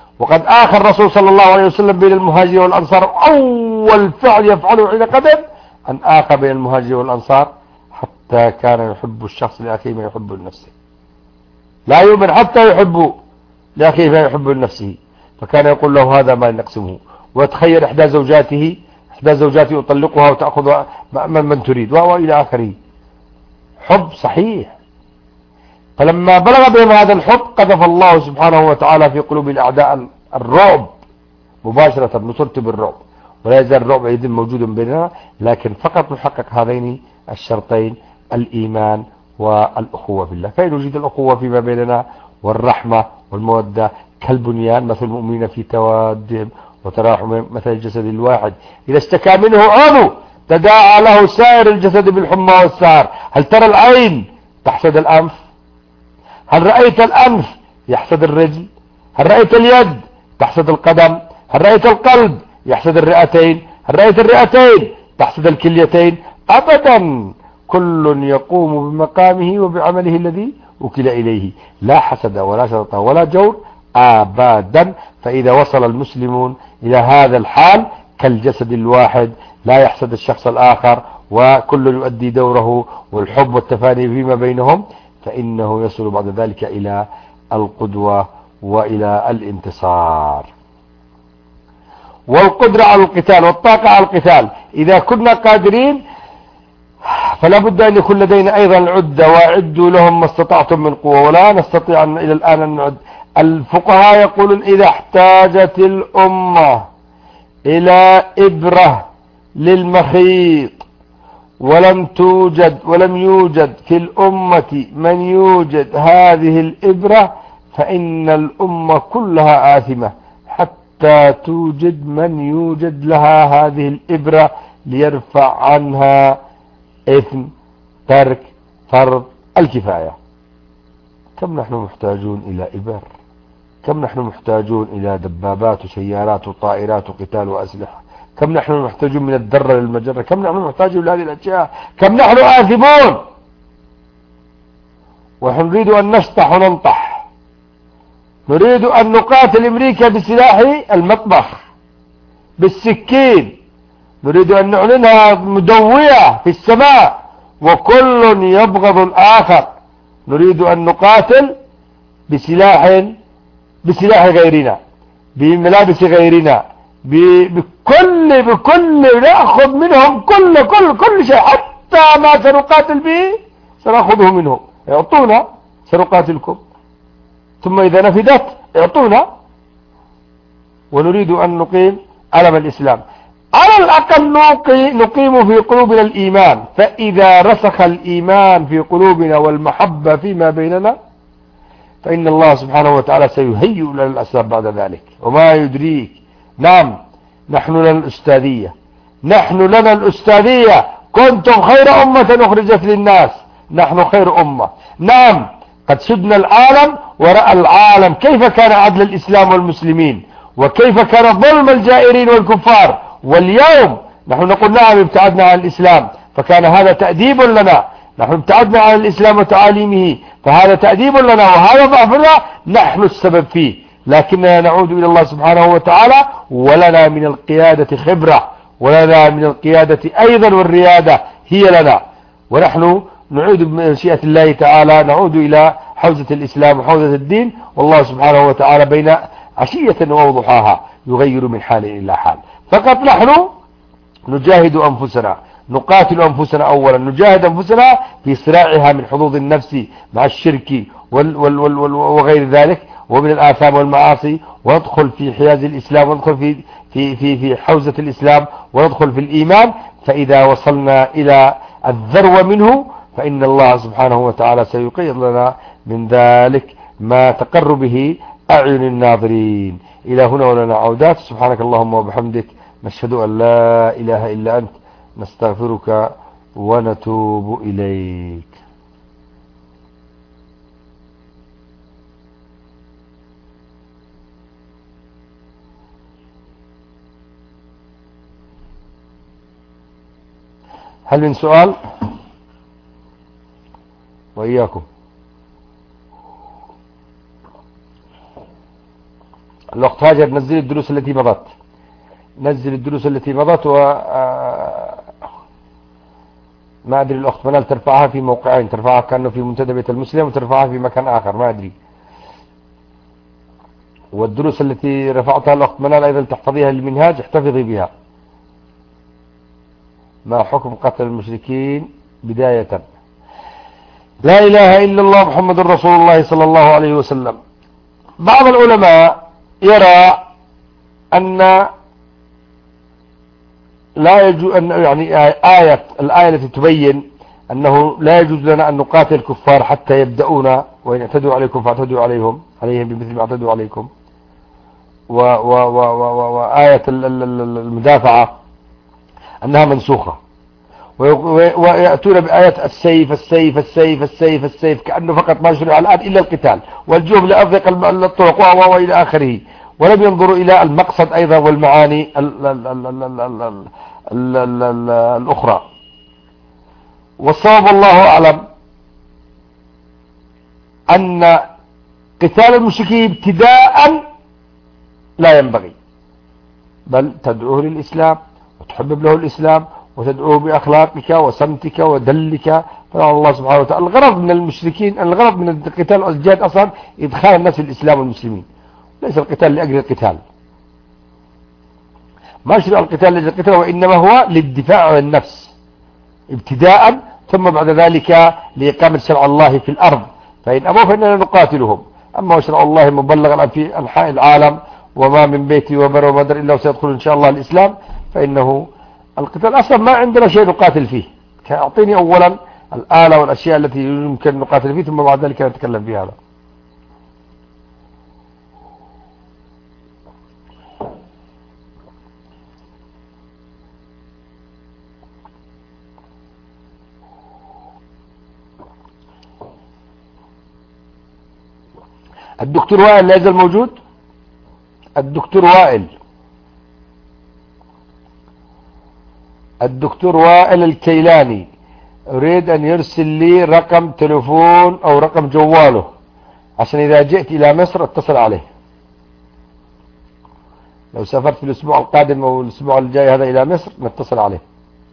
وقد آخى الرسول صلى الله عليه وسلم بين المهاجر والأنصار، أول فعل يفعله حين قدم أن آخى بين المهاجر والأنصار، حتى كان يحب الشخص لأخيه ما يحب لنفسه، لا يؤمن حتى يحب لأخيه ما يحب لنفسه. فكان يقول له هذا ما نقسمه، ويتخيل إحدى زوجاته يطلقها وتأخذ من تريد وإلى آخره. حب صحيح. فلما بلغ بهم هذا الحب قذف الله سبحانه وتعالى في قلوب الأعداء الرعب مباشرة، نصرت بالرعب. ولا يزال الرعب أيضا موجود بيننا، لكن فقط نحقق هذين الشرطين، الإيمان والأخوة في الله. فإن وجد الأخوة فيما بيننا والرحمة والمودة كالبنيان، مثل المؤمنين في توادهم وتراحم مثل الجسد الواحد إذا اشتكى منه عضو تداعى له سائر الجسد بالحمى والسهر. هل ترى العين تحسد الأنف؟ هل رأيت الأنف يحسد الرجل؟ هل رأيت اليد تحسد القدم؟ هل رأيت القلب يحسد الرئتين؟ هل رأيت الرئتين تحسد الكليتين؟ أبدا، كل يقوم بمقامه وبعمله الذي وكل إليه، لا حسد ولا شرط ولا جور أبدا. فإذا وصل المسلمون إلى هذا الحال كالجسد الواحد لا يحسد الشخص الآخر، وكل يؤدي دوره، والحب والتفاني فيما بينهم، فإنه يصل بعد ذلك إلى القدوة وإلى الانتصار والقدرة على القتال والطاقة على القتال. إذا كنا قادرين فلا بد أن يكون لدينا أيضا العدة، وأعدوا لهم ما استطعتم من قوة، ولا نستطيع إلى الآن أن نعد. الفقهاء يقولون إذا احتاجت الأمة إلى إبرة للمخيط ولم يوجد في الأمة من يوجد هذه الإبرة، فإن الأمة كلها آثمة حتى توجد من يوجد لها هذه الإبرة ليرفع عنها إثم ترك فرض الكفاية. كم نحن محتاجون إلى إبر، كم نحن محتاجون إلى دبابات وسيارات وطائرات وقتال وأسلحة، كم نحن محتاجون من الدرة للمجرة، كم نحن محتاجون لهذه الأشياء، كم نحن آثمون. ونريد أن نشطح وننطح، نريد أن نقاتل أمريكا بسلاح المطبخ بالسكين، نريد أن نعلنها مدوية في السماء وكل يبغض الآخر، نريد أن نقاتل بسلاح غيرنا، بملابس غيرنا، بكل نأخذ منهم كل شيء، حتى ما سنقاتل به سنأخذه منهم. يعطونا سنقاتلكم، ثم إذا نفدت يعطونا. ونريد أن نقيم علم الإسلام، على الأقل نقيم في قلوبنا الإيمان. فإذا رسخ الإيمان في قلوبنا والمحبة فيما بيننا فإن الله سبحانه وتعالى سيهيئ لنا الأسباب بعد ذلك. وما يدريك، نعم نحن لنا الأستاذية، كنتم خير أمة أخرجت للناس، نحن خير أمة. نعم قد سدنا العالم ورأى العالم كيف كان عدل الإسلام والمسلمين، وكيف كان ظلم الجائرين والكفار. واليوم نحن نقول نعم ابتعدنا عن الإسلام، فكان هذا تأديب لنا. نحن ابتعدنا عن الإسلام وتعاليمه، فهذا تأديب لنا، وهذا ضعفنا نحن السبب فيه. لكننا نعود إلى الله سبحانه وتعالى، ولنا من القيادة خبرة، ولنا من القيادة أيضا والريادة هي لنا. ونحن نعود بمشيئة الله تعالى، نعود إلى حوزة الإسلام وحوزة الدين، والله سبحانه وتعالى بين عشية وضحاها يغير من حال إلى حال. فقط نحن نجاهد أنفسنا، نقاتل أنفسنا أولا، نجاهد أنفسنا في صراعها من حظوظ النفس مع الشرك وغير ذلك ومن الآثام والمعاصي، وندخل في حياز الإسلام، وندخل في حوزة الإسلام، وندخل في الإيمان. فإذا وصلنا إلى الذروة منه فإن الله سبحانه وتعالى سيقيض لنا من ذلك ما تقر به أعين الناظرين. إلى هنا ولنا عودات. سبحانك اللهم وبحمدك، نشهد أن لا إله إلا أنت، نستغفرك ونتوب إليك. هل من سؤال؟ وإياكم. الوقت هاجر نزل الدروس التي مضت، نزل الدروس التي مضت، و ما أدري الأخت منال ترفعها في موقعين، ترفعها كأنه في منتدى بيت المسلم وترفعها في مكان آخر ما أدري. والدروس التي رفعتها الأخت منال أيضا تحفظيها للمنهاج، احتفظي بها. ما حكم قتل المشركين بداية؟ لا إله إلا الله محمد رسول الله صلى الله عليه وسلم. بعض العلماء يرى أن لا يجوز أن يعني الآية التي تبين أنه لا يجوز لنا أن نقاتل الكفار حتى يبدأونا، وإن اعتدوا عليكم فاعتدوا عليهم بمثل ما اعتدوا عليكم، وآية المدافعة أنها منسوخة، ويأتون بآية السيف السيف السيف السيف السيف، كأنه فقط ما شرع الآن إلا القتال، والجهل لأضيق الطرق وإلى آخره، ولم ينظروا إلى المقصد أيضا والمعاني الأخرى. والصواب الله أعلم أن قتال المشركين ابتداء لا ينبغي، بل تدعوه للإسلام وتحبب له الإسلام وتدعوه بأخلاقك وسمتك ودلك. فنعم الله سبحانه وتعالى الغرض من المشركين، الغرض من القتال والجهاد أصلا إدخال الناس في الإسلام والمسلمين، ليس القتال لأجل القتال، ما شرع القتال لأجل القتال، وإنما هو للدفاع عن النفس ابتداء، ثم بعد ذلك لإقامة شرع الله في الأرض، فإن أبوا فإننا نقاتلهم. أما شرع الله مبلغا في أنحاء العالم، وما من بيتي وبر ومدر إلا وسيدخل إن شاء الله الإسلام، فإنه القتال أصلا ما عندنا شيء نقاتل فيه. أعطيني أولا الآلة والأشياء التي يمكن نقاتل فيه، ثم بعد ذلك نتكلم في هذا. الدكتور وائل لا يزال موجود. الدكتور وائل الكيلاني أريد أن يرسل لي رقم تلفون أو رقم جواله عشان إذا جئت إلى مصر اتصل عليه. لو سافرت في الأسبوع القادم أو الأسبوع الجاي هذا إلى مصر نتصل عليه.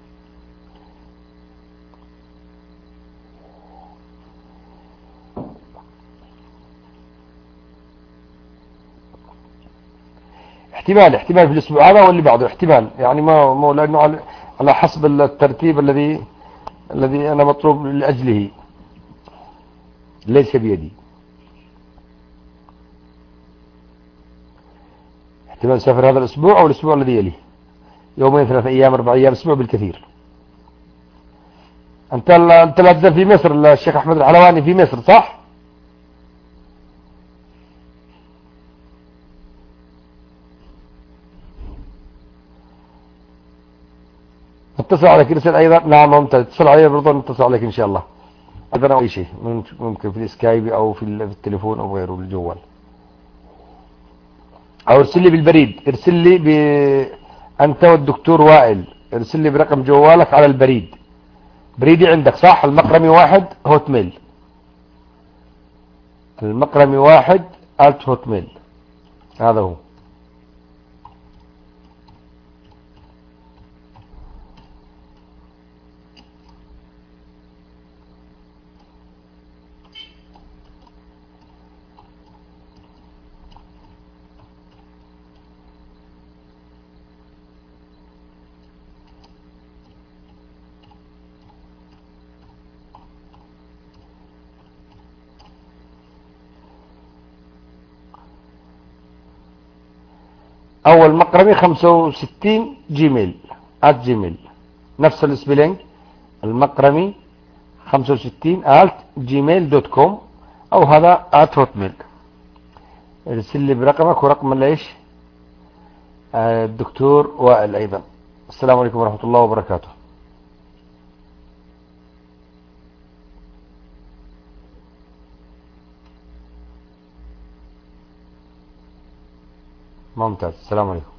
احتمال في الأسبوع هذا واللي بعده، احتمال يعني ما لأنه على حسب الترتيب الذي أنا مطلوب لأجله، ليس بيدي. احتمال سافر هذا الأسبوع أو الأسبوع الذي يليه، يومين 3 أيام 4 أيام أسبوع بالكثير. أنت لا تزال في مصر، الشيخ أحمد الحلواني في مصر صح؟ اتصل عليك رسل أيضا. نعم ممتاز، اتصل علي برضه نتصل عليك إن شاء الله. أيضا أي شيء ممكن في السكايب أو في التليفون أو غيره بالجوال، أو ارسل لي بالبريد، ارسل لي أنت والدكتور وائل، ارسل لي برقم جوالك على البريد. بريدي عندك صح؟ المقرمي 1 هوت ميل، المقرمي 1 هوت ميل، هذا هو. أول مقرمي 65 جيميل @جيميل، نفس السبيلينج، المقرمي 65 @gmail.com، أو هذا @hotmail. ارسل لي برقمك ورقم ليش الدكتور وائل أيضا. السلام عليكم ورحمة الله وبركاته. ممتاز، السلام عليكم.